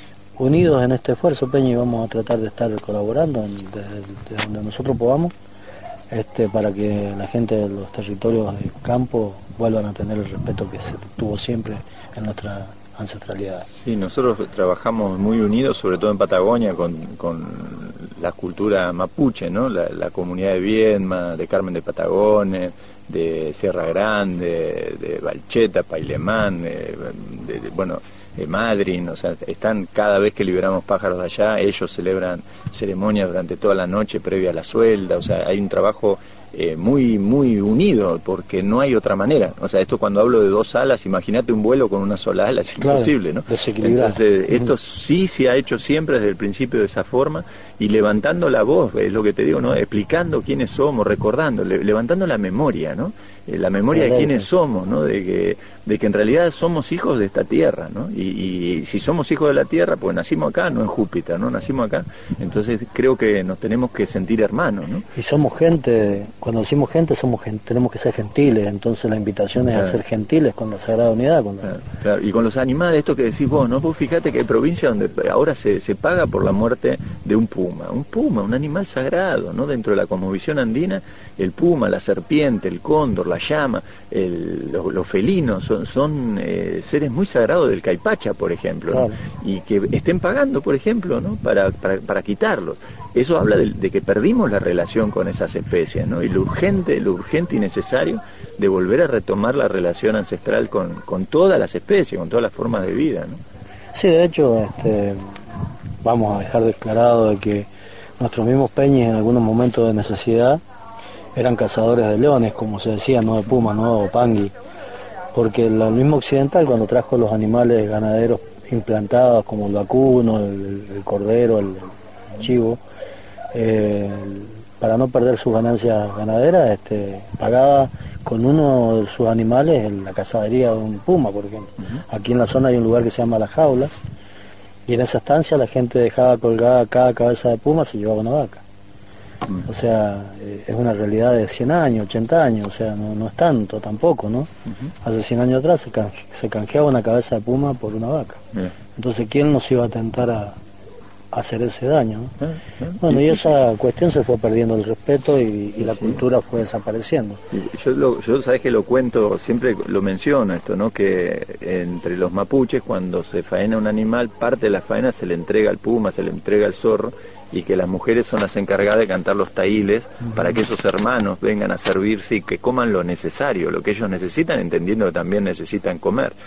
unidos en este esfuerzo, Peña, y vamos a tratar de estar colaborando desde, desde donde nosotros podamos, este, para que la gente de los territorios del campo vuelvan a tener el respeto que se tuvo siempre en nuestra ancestralidad. Sí, nosotros trabajamos muy unidos, sobre todo en Patagonia, con, con la cultura mapuche, ¿no? La, la comunidad de Viedma, de Carmen de Patagones, de Sierra Grande, de Valcheta, Pailemán, de, de, de, bueno, de Madryn, o sea, están cada vez que liberamos pájaros de allá, ellos celebran ceremonias durante toda la noche previa a la suelda, o sea, hay un trabajo eh, muy muy unido, porque no hay otra manera. O sea, esto cuando hablo de dos alas, imagínate un vuelo con una sola ala, es imposible, ¿no? Entonces, esto sí se ha hecho siempre desde el principio de esa forma, y levantando la voz, es lo que te digo, ¿no? Explicando quiénes somos, recordando, le, levantando la memoria, ¿no? Eh, la memoria de quiénes somos, ¿no? De que, de que en realidad somos hijos de esta tierra, ¿no? Y, y si somos hijos de la tierra, pues nacimos acá, no en Júpiter, ¿no? Nacimos acá, entonces creo que nos tenemos que sentir hermanos, ¿no? Y somos gente, cuando decimos gente, somos gente, tenemos que ser gentiles, entonces la invitación es claro. a ser gentiles con la Sagrada Unidad. Con la... Claro, claro. Y con los animales, esto que decís vos, ¿no? Vos fíjate que hay provincias donde ahora se, se paga por la muerte de un puma, un puma, un animal sagrado, ¿no? Dentro de la cosmovisión andina, el puma, la serpiente, el cóndor, la llama, el, los, los felinos, son, son eh, seres muy sagrados del Caipacha, por ejemplo, ¿no? Claro. Y que estén pagando, por ejemplo, ¿no? Para, para, para quitarlos. Eso habla de, de que perdimos la relación con esas especies, ¿no? Y lo urgente, lo urgente y necesario de volver a retomar la relación ancestral con, con todas las especies, con todas las formas de vida, ¿no? Sí, de hecho, este, vamos a dejar declarado de que nuestros mismos peñis en algunos momentos de necesidad eran cazadores de leones, como se decía, no de pumas, no de pangui, porque el mismo occidental, cuando trajo los animales ganaderos implantados como el vacuno, el, el cordero, el, el chivo, eh, para no perder sus ganancias ganaderas, este, pagaba con uno de sus animales en la cazadería de un puma, por ejemplo. Uh-huh. Aquí en la zona hay un lugar que se llama Las Jaulas, y en esa estancia la gente dejaba colgada cada cabeza de puma, se llevaba una vaca. Uh-huh. O sea, eh, es una realidad de cien años, ochenta años, o sea, no, no es tanto tampoco, ¿no? Uh-huh. Hace cien años atrás se, canje, se canjeaba una cabeza de puma por una vaca. Uh-huh. Entonces, ¿quién nos iba a tentar a hacer ese daño, ¿no? Uh-huh. Bueno, y esa cuestión se fue perdiendo el respeto y, y la sí. cultura fue desapareciendo. Yo, lo, yo sabes que lo cuento, siempre lo menciono esto, ¿no? Que entre los mapuches, cuando se faena un animal, parte de la faena se le entrega al puma, se le entrega al zorro, y que las mujeres son las encargadas de cantar los taíles uh-huh. para que esos hermanos vengan a servirse y que coman lo necesario, lo que ellos necesitan, entendiendo que también necesitan comer.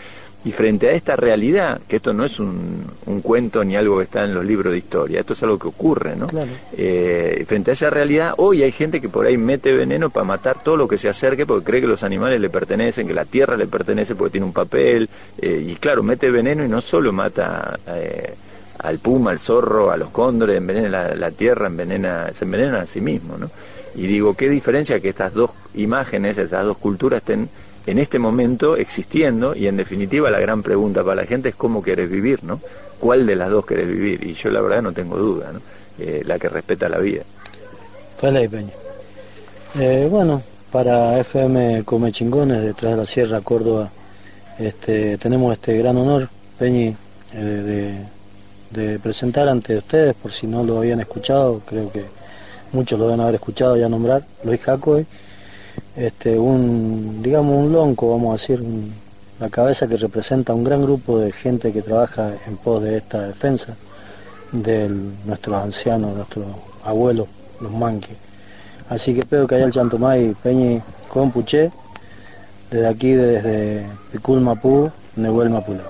Y frente a esta realidad, que esto no es un, un cuento ni algo que está en los libros de historia, esto es algo que ocurre, ¿no? Claro. Eh, frente a esa realidad, hoy hay gente que por ahí mete veneno para matar todo lo que se acerque porque cree que los animales le pertenecen, que la tierra le pertenece porque tiene un papel, eh, y claro, mete veneno y no solo mata eh, al puma, al zorro, a los cóndores, envenena la, la tierra, envenena, se envenena a sí mismo, ¿no? Y digo, qué diferencia que estas dos imágenes, estas dos culturas estén en este momento existiendo, y en definitiva la gran pregunta para la gente es cómo querés vivir, ¿no? ¿Cuál de las dos querés vivir? Y yo la verdad no tengo duda, ¿no? Eh, la que respeta la vida. Feliz, Peña. Eh, bueno, para F M Come Chingones, detrás de la Sierra, Córdoba, este, tenemos este gran honor, Peñi, eh, de, de presentar ante ustedes, por si no lo habían escuchado, creo que muchos lo deben haber escuchado ya nombrar, Luis Jacoy, este, un, digamos, un lonco, vamos a decir, un, la cabeza que representa un gran grupo de gente que trabaja en pos de esta defensa de nuestros ancianos, nuestros abuelos, los manques. Así que espero que haya el Chantumay, Peñi, Compuché, desde aquí, desde Picul Mapú, Nehuel Mapuleo.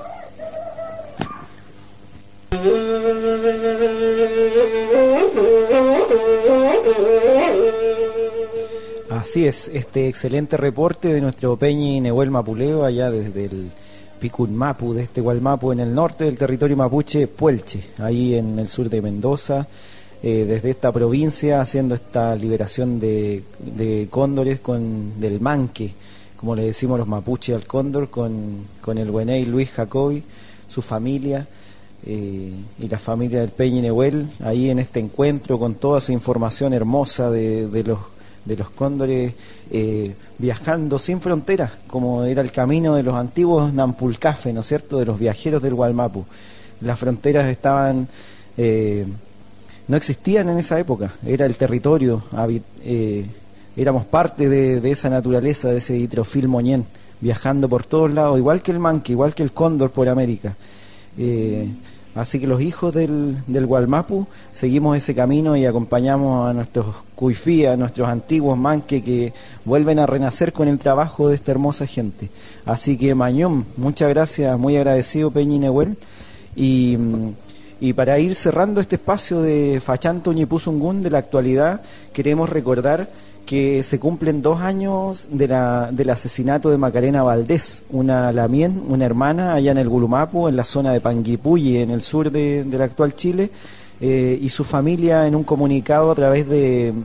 Así es, este excelente reporte de nuestro Peñi Nehuel Mapuleo, allá desde el Picunmapu, de este Gualmapu, en el norte del territorio mapuche, Puelche, ahí en el sur de Mendoza, eh, desde esta provincia, haciendo esta liberación de, de cóndores con del manque, como le decimos los mapuches al cóndor, con, con el Güeney Luis Jacobi, su familia, eh, y la familia del Peñi Nehuel, ahí en este encuentro con toda esa información hermosa de, de los de los cóndores, eh, viajando sin fronteras, como era el camino de los antiguos Nampulcafe, ¿no es cierto?, de los viajeros del Gualmapu. Las fronteras estaban, eh, no existían en esa época, era el territorio, eh, éramos parte de, de esa naturaleza, de ese hitrofil moñén, viajando por todos lados, igual que el manque, igual que el cóndor por América. Eh, Así que los hijos del, del Gualmapu seguimos ese camino y acompañamos a nuestros cuifí, a nuestros antiguos manque que vuelven a renacer con el trabajo de esta hermosa gente. Así que Mañón, muchas gracias, muy agradecido Peñi Nehuel. Y, y para ir cerrando este espacio de Fachanto Ñipuzungún de la actualidad, queremos recordar que se cumplen dos años de la, del asesinato de Macarena Valdés, una lamien, una hermana allá en el Gulumapu, en la zona de Panguipulli, en el sur de, del actual Chile, eh, y su familia en un comunicado a través de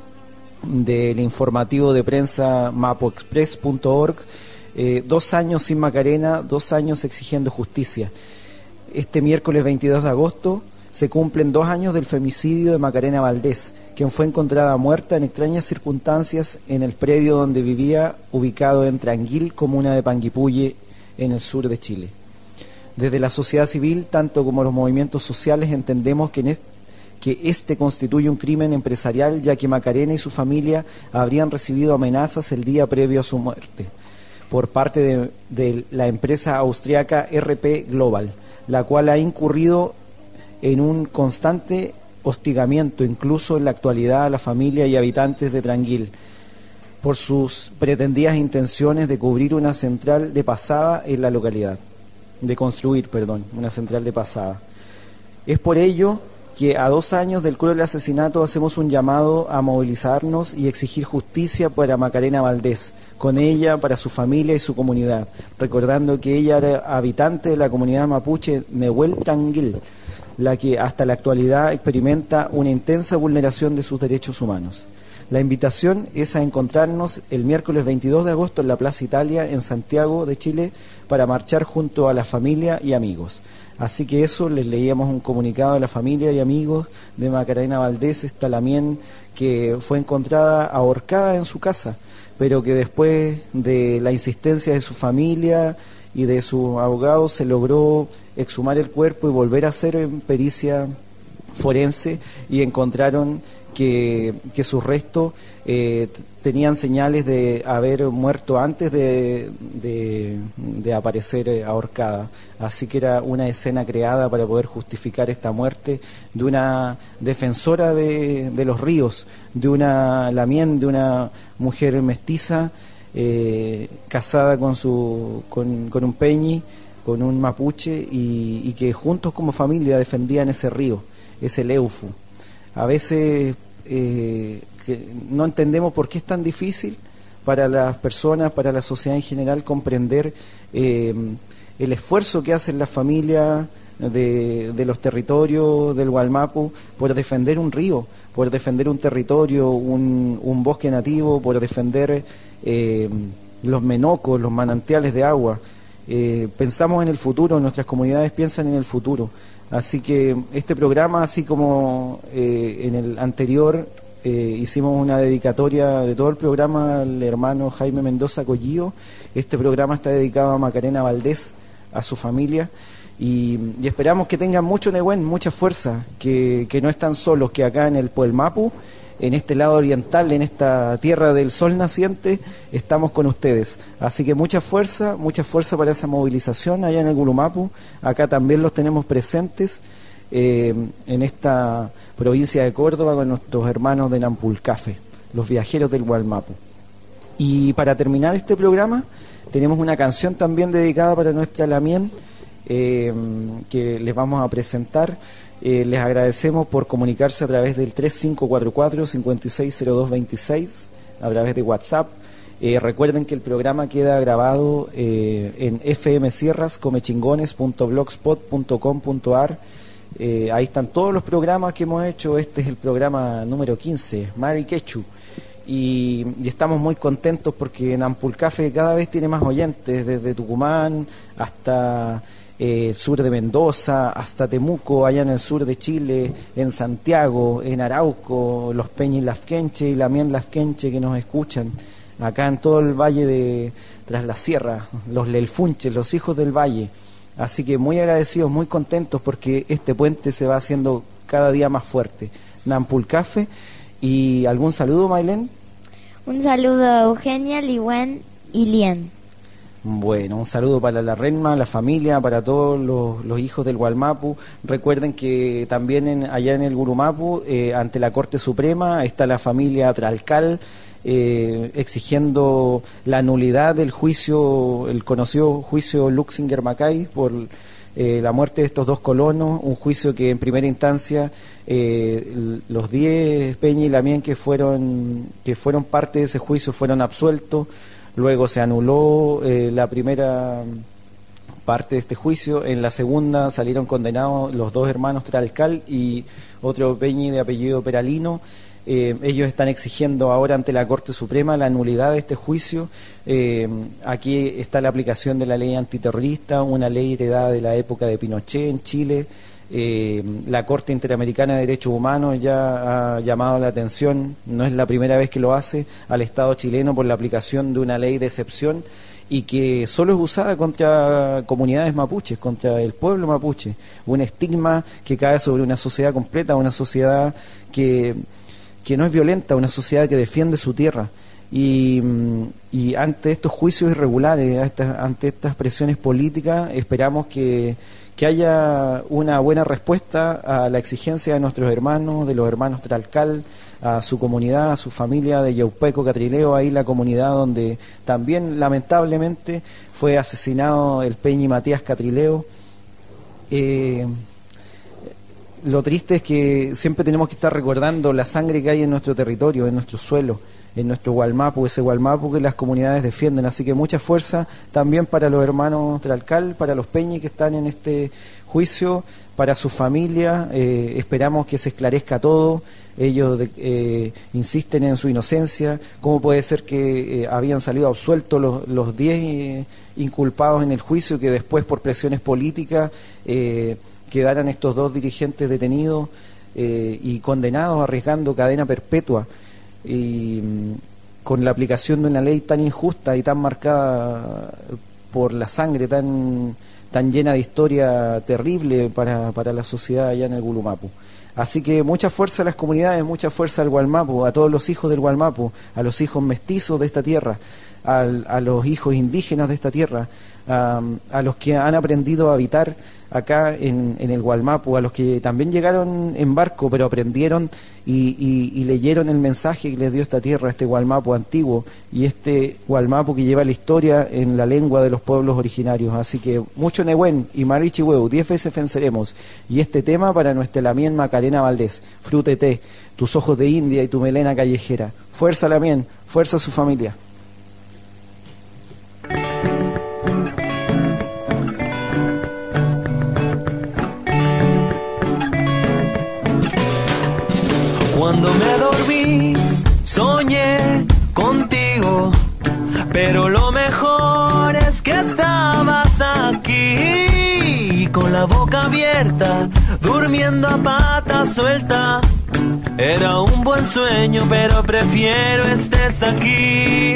del informativo de prensa mapoexpress punto org, eh, dos años sin Macarena, dos años exigiendo justicia. Este miércoles veintidós de agosto se cumplen dos años del femicidio de Macarena Valdés, quien fue encontrada muerta en extrañas circunstancias en el predio donde vivía, ubicado en Tranguil, comuna de Panguipulli, en el sur de Chile. Desde la sociedad civil, tanto como los movimientos sociales, entendemos que, en este, que este constituye un crimen empresarial, ya que Macarena y su familia habrían recibido amenazas el día previo a su muerte por parte de, de la empresa austriaca R P Global, la cual ha incurrido en un constante hostigamiento, incluso en la actualidad, a la familia y habitantes de Tranguil, por sus pretendidas intenciones de cubrir una central de pasada en la localidad, de construir, perdón, una central de pasada. Es por ello que a dos años del cruel asesinato hacemos un llamado a movilizarnos y exigir justicia para Macarena Valdés, con ella, para su familia y su comunidad, recordando que ella era habitante de la comunidad mapuche Nehuel Tranguil, la que hasta la actualidad experimenta una intensa vulneración de sus derechos humanos. La invitación es a encontrarnos el miércoles veintidós de agosto en la Plaza Italia, en Santiago de Chile, para marchar junto a la familia y amigos. Así que eso, les leíamos un comunicado de la familia y amigos de Macarena Valdés, esta lamien que fue encontrada ahorcada en su casa, pero que después de la insistencia de su familia y de sus abogados se logró exhumar el cuerpo y volver a hacer en pericia forense, y encontraron que, que sus restos eh, tenían señales de haber muerto antes de, de, de aparecer ahorcada. Así que era una escena creada para poder justificar esta muerte de una defensora de, de los ríos, de una lamien, de una mujer mestiza, Eh, casada con su con, con un peñi, con un mapuche y, y que juntos como familia defendían ese río, ese Leufu. A veces eh, que no entendemos por qué es tan difícil para las personas, para la sociedad en general, comprender eh, el esfuerzo que hacen las familias de, de los territorios del Gualmapu por defender un río, por defender un territorio, un, un bosque nativo, por defender eh, los menocos, los manantiales de agua. Eh, pensamos en el futuro, nuestras comunidades piensan en el futuro. Así que este programa, así como eh, en el anterior eh, hicimos una dedicatoria de todo el programa al hermano Jaime Mendoza Collío, este programa está dedicado a Macarena Valdés, a su familia, y, y esperamos que tengan mucho Nehuen, mucha fuerza, que, que no están solos, que acá en el Puelmapu, en este lado oriental, en esta tierra del sol naciente, estamos con ustedes. Así que mucha fuerza, mucha fuerza para esa movilización allá en el Gulumapu. Acá también los tenemos presentes eh, en esta provincia de Córdoba con nuestros hermanos de Nampulcafe, los viajeros del Gualmapu. Y para terminar este programa, tenemos una canción también dedicada para nuestra Lamien, eh, que les vamos a presentar. Eh, les agradecemos por comunicarse a través del tres cinco cuatro cuatro, cinco seis cero dos dos seis, a través de WhatsApp. Eh, recuerden que el programa queda grabado eh, en f m sierras comechingones punto blogspot punto com punto a r. Eh, ahí están todos los programas que hemos hecho. Este es el programa número quince, Mari Quechu. Y, y estamos muy contentos porque Nampulcafe cada vez tiene más oyentes, desde Tucumán hasta Eh, sur de Mendoza, hasta Temuco, allá en el sur de Chile, en Santiago, en Arauco, los Peñi Lafkenche y Lamien Lafkenche que nos escuchan, acá en todo el valle de Tras la Sierra, los Lelfunches, los hijos del valle. Así que muy agradecidos, muy contentos porque este puente se va haciendo cada día más fuerte. Nampulcafe. ¿Y algún saludo, Maylén? Un saludo a Eugenia, Liwen y Lien. Bueno, un saludo para la Renma, la familia, para todos los, los hijos del Gualmapu. Recuerden que también en, allá en el Gurumapu, eh, ante la Corte Suprema, está la familia Tralcal eh, exigiendo la nulidad del juicio, el conocido juicio Luxinger-Macay por eh, la muerte de estos dos colonos, un juicio que en primera instancia eh, los diez Peña y Lamien que fueron, que fueron parte de ese juicio fueron absueltos. Luego se anuló eh, la primera parte de este juicio. En la segunda salieron condenados los dos hermanos Tralcal y otro Peñi de apellido Peralino. Eh, ellos están exigiendo ahora ante la Corte Suprema la nulidad de este juicio. Eh, aquí está la aplicación de la ley antiterrorista, una ley heredada de la época de Pinochet en Chile. Eh, la Corte Interamericana de Derechos Humanos ya ha llamado la atención, no es la primera vez que lo hace, al Estado chileno por la aplicación de una ley de excepción y que solo es usada contra comunidades mapuches, contra el pueblo mapuche, un estigma que cae sobre una sociedad completa, una sociedad que, que no es violenta, una sociedad que defiende su tierra. Y, y ante estos juicios irregulares, ante estas presiones políticas, esperamos que que haya una buena respuesta a la exigencia de nuestros hermanos, de los hermanos Tralcal, a su comunidad, a su familia de Yaupeco, Catrileo, ahí la comunidad donde también lamentablemente fue asesinado el Peñi Matías Catrileo. Eh, lo triste es que siempre tenemos que estar recordando la sangre que hay en nuestro territorio, en nuestro suelo, en nuestro Gualmapu, ese Gualmapu que las comunidades defienden. Así que mucha fuerza también para los hermanos Tralcal, para los Peñi que están en este juicio, para su familia. Eh, esperamos que se esclarezca todo. Ellos eh, insisten en su inocencia. ¿Cómo puede ser que eh, habían salido absueltos los, los diez eh, inculpados en el juicio, que después por presiones políticas eh, quedaran estos dos dirigentes detenidos eh, y condenados, arriesgando cadena perpetua? Y con la aplicación de una ley tan injusta y tan marcada por la sangre, tan tan llena de historia terrible para, para la sociedad allá en el Gulumapu. Así que mucha fuerza a las comunidades, mucha fuerza al Gualmapu, a todos los hijos del Gualmapu, a los hijos mestizos de esta tierra, a, a los hijos indígenas de esta tierra, a, a los que han aprendido a habitar acá en, en el Gualmapu, a los que también llegaron en barco, pero aprendieron y, y, y leyeron el mensaje que les dio esta tierra, este Gualmapu antiguo, y este Gualmapu que lleva la historia en la lengua de los pueblos originarios. Así que mucho Nehuen y Marichi Huevo, diez veces venceremos. Y este tema para nuestra Lamien Macarena Valdés, Frutete, tus ojos de India y tu melena callejera. Fuerza Lamien, fuerza a su familia. Cuando me dormí, soñé contigo, pero lo mejor es que estabas aquí, con la boca abierta, durmiendo a pata suelta. Era un buen sueño, pero prefiero estés aquí.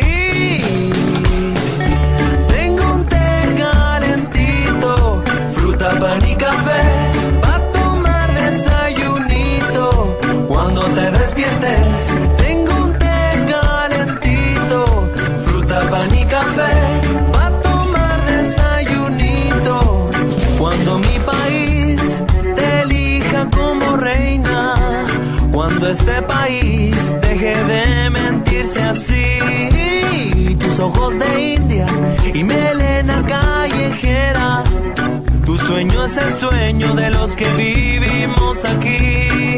Tengo un té calentito, fruta, pan y café, pa' tomar desayunito. Cuando te despiertes, tengo un té calentito, fruta, pan y café, pa' tomar desayunito. Cuando mi país te elija como reina, cuando este país deje de mentirse así, tus ojos de India y melena callejera, tu sueño es el sueño de los que vivimos aquí.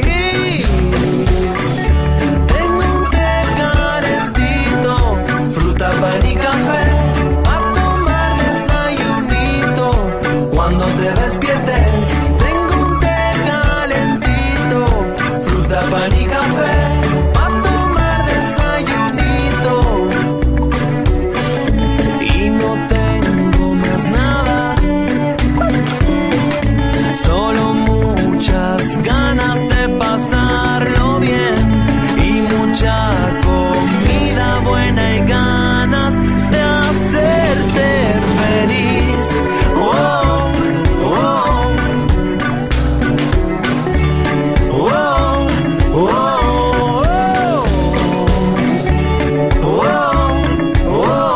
Tengo un té calentito, fruta, pan y café, pa' tomar desayunito. Cuando te despiertes, tengo un té calentito, fruta, pan y café, pa' tomar desayunito. Y no tengo más nada, solo muchas ganas de pasarlo bien y mucha comida buena y ganas de hacerte feliz. Oh, oh, oh, oh, oh,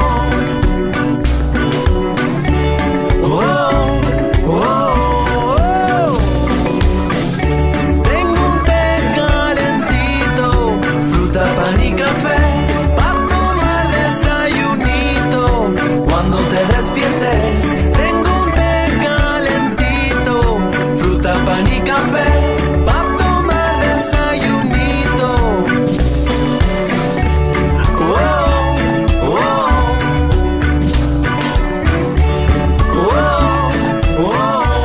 oh, oh, oh. Tengo un té calentito, fruta, pan y café, pa' tomar desayunito. Cuando te despiertes, tengo un té calentito, fruta, pan y café, pa' tomar desayunito. Oh, oh, oh, oh, oh,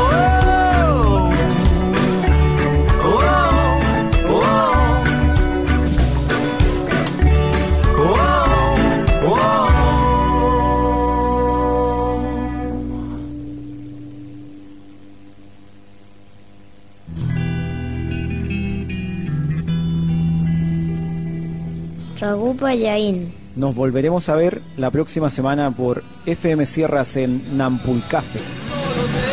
Ragupa Yaín. Nos volveremos a ver la próxima semana por F M Sierras en Nampulcafe.